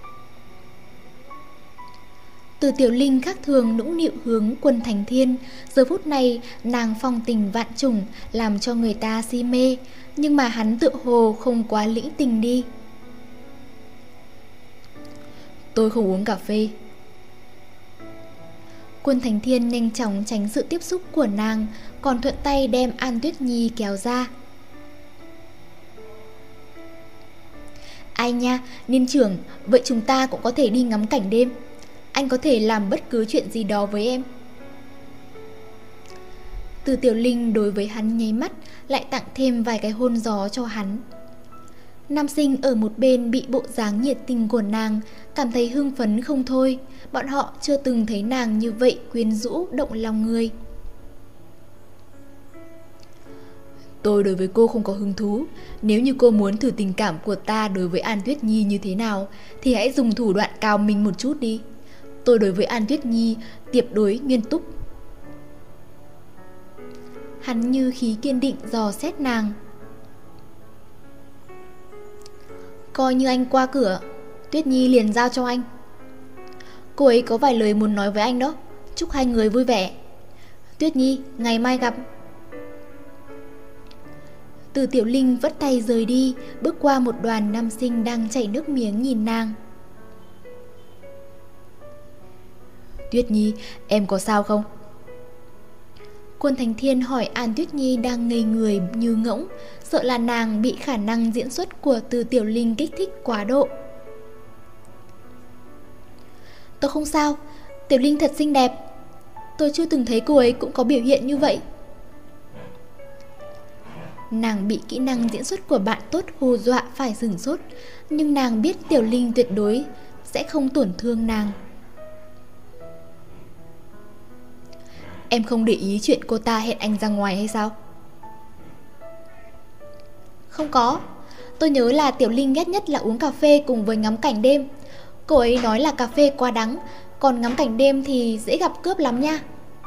Từ Tiểu Linh khác thường nũng nịu hướng Quân Thánh Thiên. Giờ phút này nàng phong tình vạn trùng, làm cho người ta si mê. Nhưng mà hắn tựa hồ không quá lĩnh tình đi. Tôi không uống cà phê. Quân Thánh Thiên nhanh chóng tránh sự tiếp xúc của nàng, còn thuận tay đem An Tuyết Nhi kéo ra. Ai nha, niên trưởng, vậy chúng ta cũng có thể đi ngắm cảnh đêm. Anh có thể làm bất cứ chuyện gì đó với em. Từ Tiểu Linh đối với hắn nháy mắt, lại tặng thêm vài cái hôn gió cho hắn. Nam sinh ở một bên bị bộ dáng nhiệt tình của nàng cảm thấy hưng phấn không thôi. Bọn họ chưa từng thấy nàng như vậy quyến rũ động lòng người. Tôi đối với cô không có hứng thú. Nếu như cô muốn thử tình cảm của ta đối với An Tuyết Nhi như thế nào, thì hãy dùng thủ đoạn cao minh một chút đi. Tôi đối với An Tuyết Nhi tuyệt đối nghiêm túc. Hắn như khí kiên định dò xét nàng. Coi như anh qua cửa, Tuyết Nhi liền giao cho anh. Cô ấy có vài lời muốn nói với anh đó. Chúc hai người vui vẻ. Tuyết Nhi, ngày mai gặp. Từ Tiểu Linh vất tay rời đi, bước qua một đoàn nam sinh đang chảy nước miếng nhìn nàng. Tuyết Nhi, em có sao không? Quân Thánh Thiên hỏi An Tuyết Nhi đang ngây người như ngỗng, sợ là nàng bị khả năng diễn xuất của Từ Tiểu Linh kích thích quá độ. Tôi không sao, Tiểu Linh thật xinh đẹp. Tôi chưa từng thấy cô ấy cũng có biểu hiện như vậy. Nàng bị kỹ năng diễn xuất của bạn tốt hù dọa phải sửng sốt, nhưng nàng biết Tiểu Linh tuyệt đối sẽ không tổn thương nàng. Em không để ý chuyện cô ta hẹn anh ra ngoài hay sao? Không có. Tôi nhớ là Tiểu Linh ghét nhất là uống cà phê cùng với ngắm cảnh đêm. Cô ấy nói là cà phê quá đắng, còn ngắm cảnh đêm thì dễ gặp cướp lắm nha.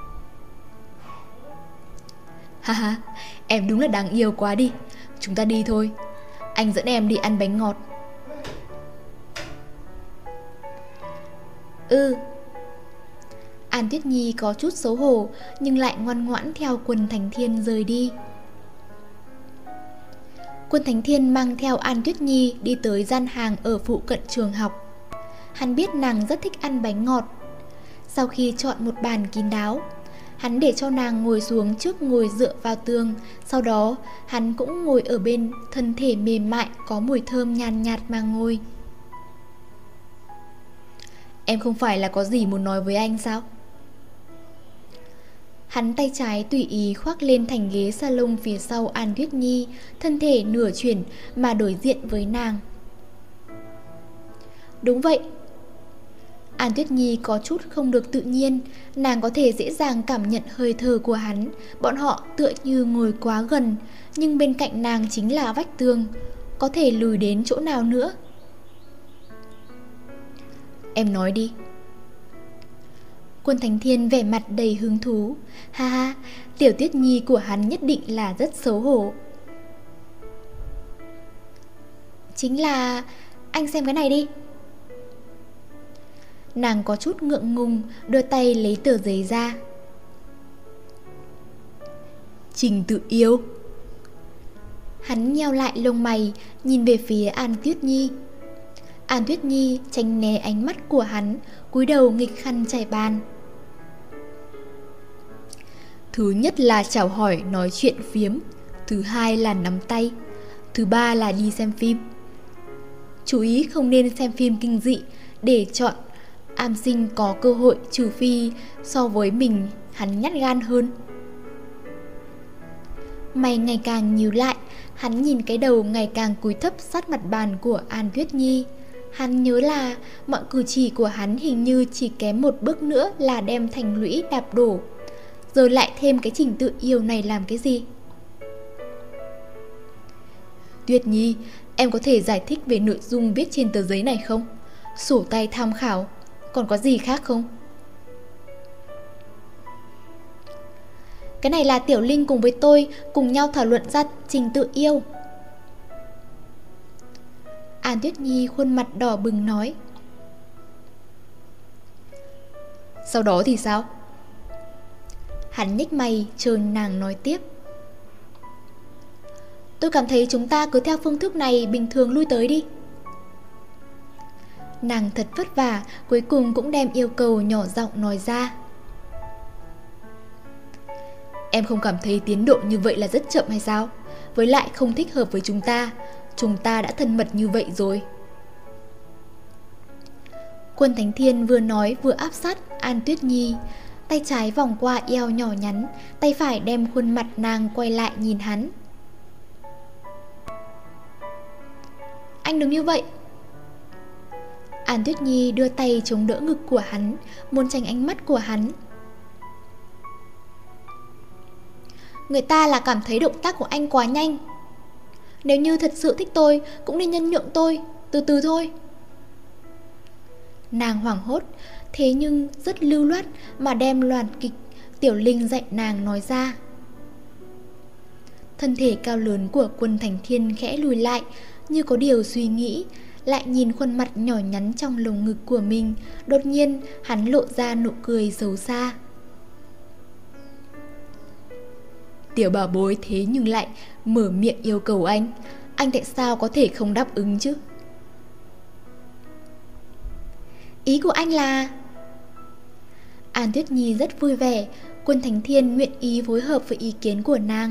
Haha, em đúng là đáng yêu quá đi. Chúng ta đi thôi. Anh dẫn em đi ăn bánh ngọt. An Tuyết Nhi có chút xấu hổ nhưng lại ngoan ngoãn theo Quân Thánh Thiên rời đi. Quân Thánh Thiên mang theo An Tuyết Nhi đi tới gian hàng ở phụ cận trường học. Hắn biết nàng rất thích ăn bánh ngọt. Sau khi chọn một bàn kín đáo, hắn để cho nàng ngồi xuống trước ngồi dựa vào tường. Sau đó hắn cũng ngồi ở bên, thân thể mềm mại có mùi thơm nhàn nhạt mà ngồi. Em không phải là có gì muốn nói với anh sao? Hắn tay trái tùy ý khoác lên thành ghế salon phía sau An Tuyết Nhi, thân thể nửa chuyển mà đối diện với nàng. Đúng vậy. An Tuyết Nhi có chút không được tự nhiên, nàng có thể dễ dàng cảm nhận hơi thở của hắn. Bọn họ tựa như ngồi quá gần, nhưng bên cạnh nàng chính là vách tường, có thể lùi đến chỗ nào nữa. Em nói đi. Quân Thánh Thiên vẻ mặt đầy hứng thú. Ha ha, Tiểu Tuyết Nhi của hắn nhất định là rất xấu hổ. Chính là... anh xem cái này đi. Nàng có chút ngượng ngùng, đưa tay lấy tờ giấy ra. Trình tự yêu. Hắn nheo lại lông mày, nhìn về phía An Tuyết Nhi. An Tuyết Nhi tránh né ánh mắt của hắn, cúi đầu nghịch khăn trải bàn. Thứ nhất là chào hỏi nói chuyện phiếm, thứ hai là nắm tay, thứ ba là đi xem phim. Chú ý không nên xem phim kinh dị, để chọn am sinh có cơ hội, trừ phi so với mình hắn nhát gan hơn. Mày ngày càng nhíu lại, hắn nhìn cái đầu ngày càng cúi thấp sát mặt bàn của An Tuyết Nhi. Hắn nhớ là mọi cử chỉ của hắn hình như chỉ kém một bước nữa là đem thành lũy đạp đổ. Rồi lại thêm cái trình tự yêu này làm cái gì? Tuyết Nhi, em có thể giải thích về nội dung viết trên tờ giấy này không? Sổ tay tham khảo, còn có gì khác không? Cái này là Tiểu Linh cùng với tôi cùng nhau thảo luận ra trình tự yêu. An Tuyết Nhi khuôn mặt đỏ bừng nói. Sau đó thì sao? Hắn nhếch mày chờ nàng nói tiếp. Tôi cảm thấy chúng ta cứ theo phương thức này bình thường lui tới đi. Nàng thật vất vả, cuối cùng cũng đem yêu cầu nhỏ giọng nói ra. Em không cảm thấy tiến độ như vậy là rất chậm hay sao? Với lại không thích hợp với chúng ta. Chúng ta đã thân mật như vậy rồi. Quân Thánh Thiên vừa nói vừa áp sát An Tuyết Nhi, tay trái vòng qua eo nhỏ nhắn, tay phải đem khuôn mặt nàng quay lại nhìn hắn. Anh đừng như vậy. An Tuyết Nhi đưa tay chống đỡ ngực của hắn, muốn tránh ánh mắt của hắn. Người ta là cảm thấy động tác của anh quá nhanh. Nếu như thật sự thích tôi, cũng nên nhân nhượng tôi, từ từ thôi. Nàng hoảng hốt, thế nhưng rất lưu loát mà đem loạt kịch Tiểu Linh dạy nàng nói ra. Thân thể cao lớn của Quân Thánh Thiên khẽ lùi lại, như có điều suy nghĩ, lại nhìn khuôn mặt nhỏ nhắn trong lồng ngực của mình. Đột nhiên hắn lộ ra nụ cười xấu xa. Tiểu bảo bối thế nhưng lại mở miệng yêu cầu anh, anh tại sao có thể không đáp ứng chứ? Ý của anh là... An Tuyết Nhi rất vui vẻ, Quân Thánh Thiên nguyện ý phối hợp với ý kiến của nàng.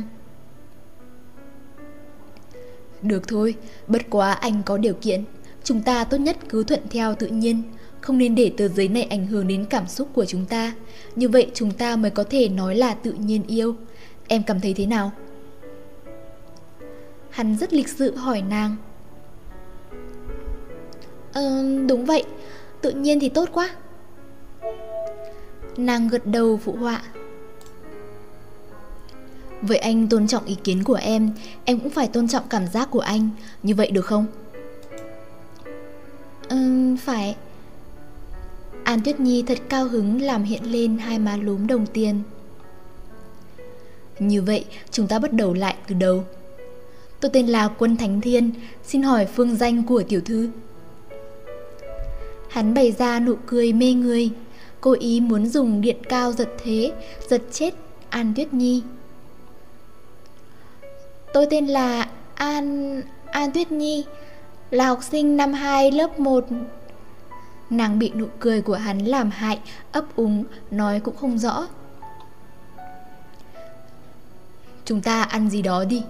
Được thôi, bất quá anh có điều kiện. Chúng ta tốt nhất cứ thuận theo tự nhiên, không nên để tờ giấy này ảnh hưởng đến cảm xúc của chúng ta. Như vậy chúng ta mới có thể nói là tự nhiên yêu. Em cảm thấy thế nào? Hắn rất lịch sự hỏi nàng. Ờ, đúng vậy, tự nhiên thì tốt quá. Nàng gật đầu phụ họa. Vậy anh tôn trọng ý kiến của em, em cũng phải tôn trọng cảm giác của anh. Như vậy được không? Ừm, phải. An Tuyết Nhi thật cao hứng làm hiện lên hai má lúm đồng tiền. Như vậy chúng ta bắt đầu lại từ đầu. Tôi tên là Quân Thánh Thiên, xin hỏi phương danh của tiểu thư. Hắn bày ra nụ cười mê người. cố ý muốn dùng điện cao giật thế, giật chết An Tuyết Nhi. Tôi tên là An... An Tuyết Nhi, là học sinh năm hai lớp một. Nàng bị nụ cười của hắn làm hại, ấp úng, nói cũng không rõ. Chúng ta ăn gì đó đi.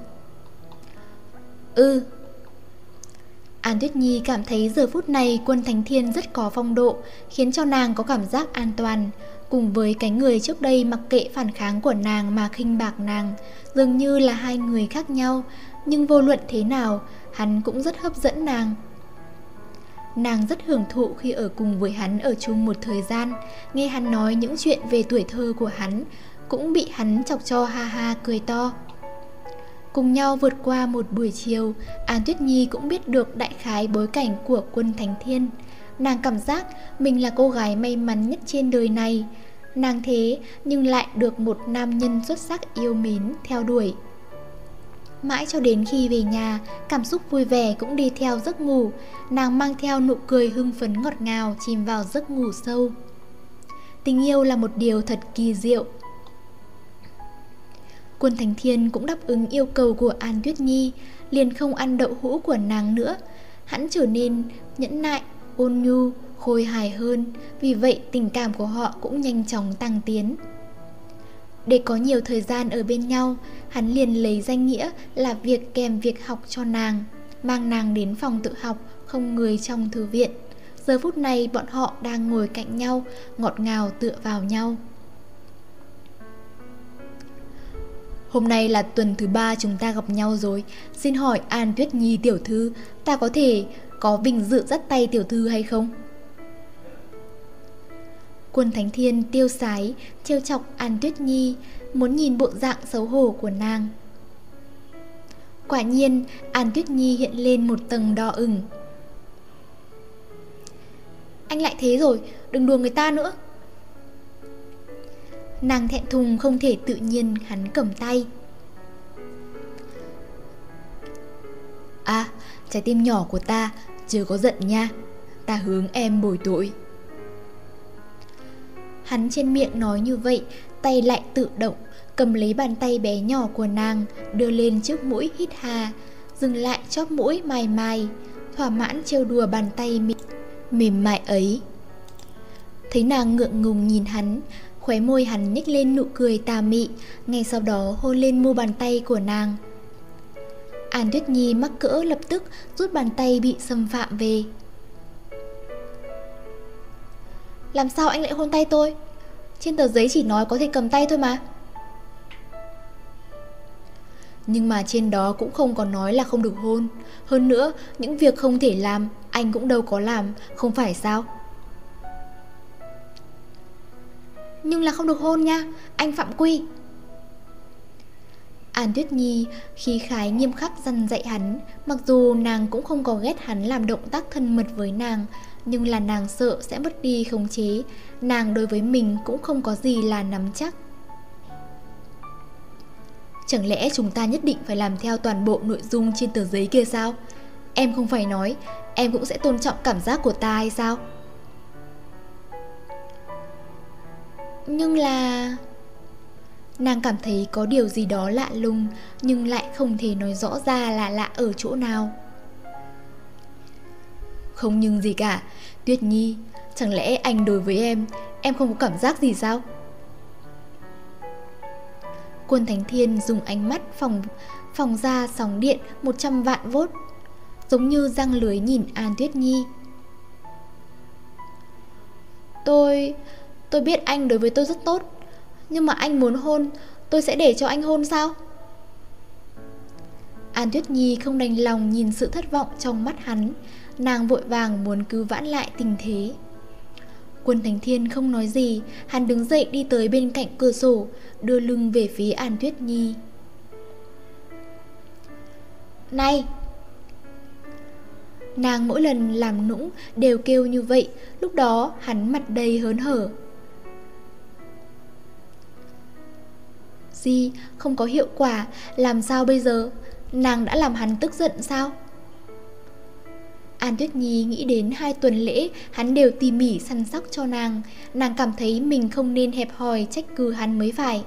Ừ. An Tuyết Nhi cảm thấy giờ phút này Quân Thánh Thiên rất có phong độ, khiến cho nàng có cảm giác an toàn. Cùng với cái người trước đây mặc kệ phản kháng của nàng mà khinh bạc nàng, dường như là hai người khác nhau, nhưng vô luận thế nào, hắn cũng rất hấp dẫn nàng. Nàng rất hưởng thụ khi ở cùng với hắn ở chung một thời gian, nghe hắn nói những chuyện về tuổi thơ của hắn, cũng bị hắn chọc cho ha ha cười to. Cùng nhau vượt qua một buổi chiều, An Tuyết Nhi cũng biết được đại khái bối cảnh của Quân Thánh Thiên. Nàng cảm giác mình là cô gái may mắn nhất trên đời này. Nàng thế nhưng lại được một nam nhân xuất sắc yêu mến, theo đuổi. Mãi cho đến khi về nhà, cảm xúc vui vẻ cũng đi theo giấc ngủ. Nàng mang theo nụ cười hưng phấn ngọt ngào, chìm vào giấc ngủ sâu. Tình yêu là một điều thật kỳ diệu. Quân Thánh Thiên cũng đáp ứng yêu cầu của An Tuyết Nhi, liền không ăn đậu hũ của nàng nữa. Hắn trở nên nhẫn nại, ôn nhu, khôi hài hơn, vì vậy tình cảm của họ cũng nhanh chóng tăng tiến. Để có nhiều thời gian ở bên nhau, hắn liền lấy danh nghĩa là việc kèm việc học cho nàng, mang nàng đến phòng tự học không người trong thư viện. Giờ phút này bọn họ đang ngồi cạnh nhau, ngọt ngào tựa vào nhau. Hôm nay là tuần thứ ba chúng ta gặp nhau rồi. Xin hỏi An Tuyết Nhi tiểu thư, ta có thể có vinh dự dắt tay tiểu thư hay không? Quân Thánh Thiên tiêu sái, trêu chọc An Tuyết Nhi, muốn nhìn bộ dạng xấu hổ của nàng. Quả nhiên, An Tuyết Nhi hiện lên một tầng đỏ ửng. Anh lại thế rồi, đừng đùa người ta nữa. Nàng thẹn thùng không thể tự nhiên hắn cầm tay. À, trái tim nhỏ của ta, chưa có giận nha, ta hướng em bồi tội. Hắn trên miệng nói như vậy, tay lại tự động cầm lấy bàn tay bé nhỏ của nàng, đưa lên trước mũi hít hà, dừng lại chóp mũi mài mài, thỏa mãn trêu đùa bàn tay mịn, mềm mại ấy. Thấy nàng ngượng ngùng nhìn hắn, khóe môi hắn nhếch lên nụ cười tà mị, ngay sau đó hôn lên mu bàn tay của nàng. An Tuyết Nhi mắc cỡ lập tức rút bàn tay bị xâm phạm về. Làm sao anh lại hôn tay tôi? Trên tờ giấy chỉ nói có thể cầm tay thôi mà. Nhưng mà trên đó cũng không có nói là không được hôn. Hơn nữa, những việc không thể làm, anh cũng đâu có làm, không phải sao? Nhưng là không được hôn nha, anh phạm quy. An Tuyết Nhi khí khái nghiêm khắc dằn dạy hắn. Mặc dù nàng cũng không có ghét hắn làm động tác thân mật với nàng, nhưng là nàng sợ sẽ mất đi khống chế. Nàng đối với mình cũng không có gì là nắm chắc. Chẳng lẽ chúng ta nhất định phải làm theo toàn bộ nội dung trên tờ giấy kia sao? Em không phải nói em cũng sẽ tôn trọng cảm giác của ta hay sao? Nhưng là... Nàng cảm thấy có điều gì đó lạ lùng, nhưng lại không thể nói rõ ra là lạ ở chỗ nào. Không nhưng gì cả, Tuyết Nhi, chẳng lẽ anh đối với em, em không có cảm giác gì sao? Quân Thánh Thiên dùng ánh mắt phòng, phòng ra sóng điện một trăm vạn vốt, giống như răng lưới nhìn An Tuyết Nhi. Tôi... tôi biết anh đối với tôi rất tốt, nhưng mà anh muốn hôn, tôi sẽ để cho anh hôn sao? An Tuyết Nhi không đành lòng nhìn sự thất vọng trong mắt hắn. Nàng vội vàng muốn cứu vãn lại tình thế. Quân Thánh Thiên không nói gì, hắn đứng dậy đi tới bên cạnh cửa sổ, đưa lưng về phía An Tuyết Nhi. Này! Nàng mỗi lần làm nũng đều kêu như vậy, lúc đó hắn mặt đầy hớn hở. Gì, không có hiệu quả, làm sao bây giờ? Nàng đã làm hắn tức giận sao? An Tuyết Nhi nghĩ đến hai tuần lễ hắn đều tỉ mỉ săn sóc cho nàng. Nàng cảm thấy mình không nên hẹp hòi trách cứ hắn mới phải.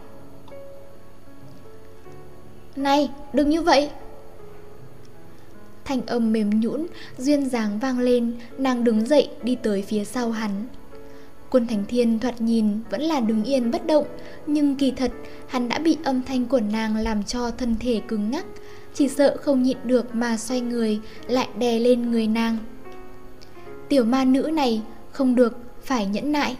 Này, đừng như vậy. Thanh âm mềm nhũn, duyên dáng vang lên. Nàng đứng dậy đi tới phía sau hắn. Quân Thành Thiên thoạt nhìn vẫn là đứng yên bất động, nhưng kỳ thật hắn đã bị âm thanh của nàng làm cho thân thể cứng ngắc, chỉ sợ không nhịn được mà xoay người lại đè lên người nàng. Tiểu ma nữ này không được, phải nhẫn nại.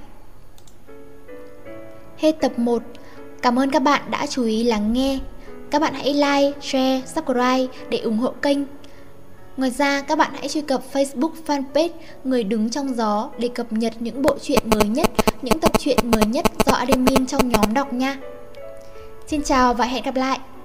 Hết tập một. Cảm ơn các bạn đã chú ý lắng nghe. Các bạn hãy like, share, subscribe để ủng hộ kênh. Ngoài ra các bạn hãy truy cập Facebook fanpage Người Đứng Trong Gió để cập nhật những bộ truyện mới nhất, những tập truyện mới nhất do admin trong nhóm đọc nha. Xin chào và hẹn gặp lại.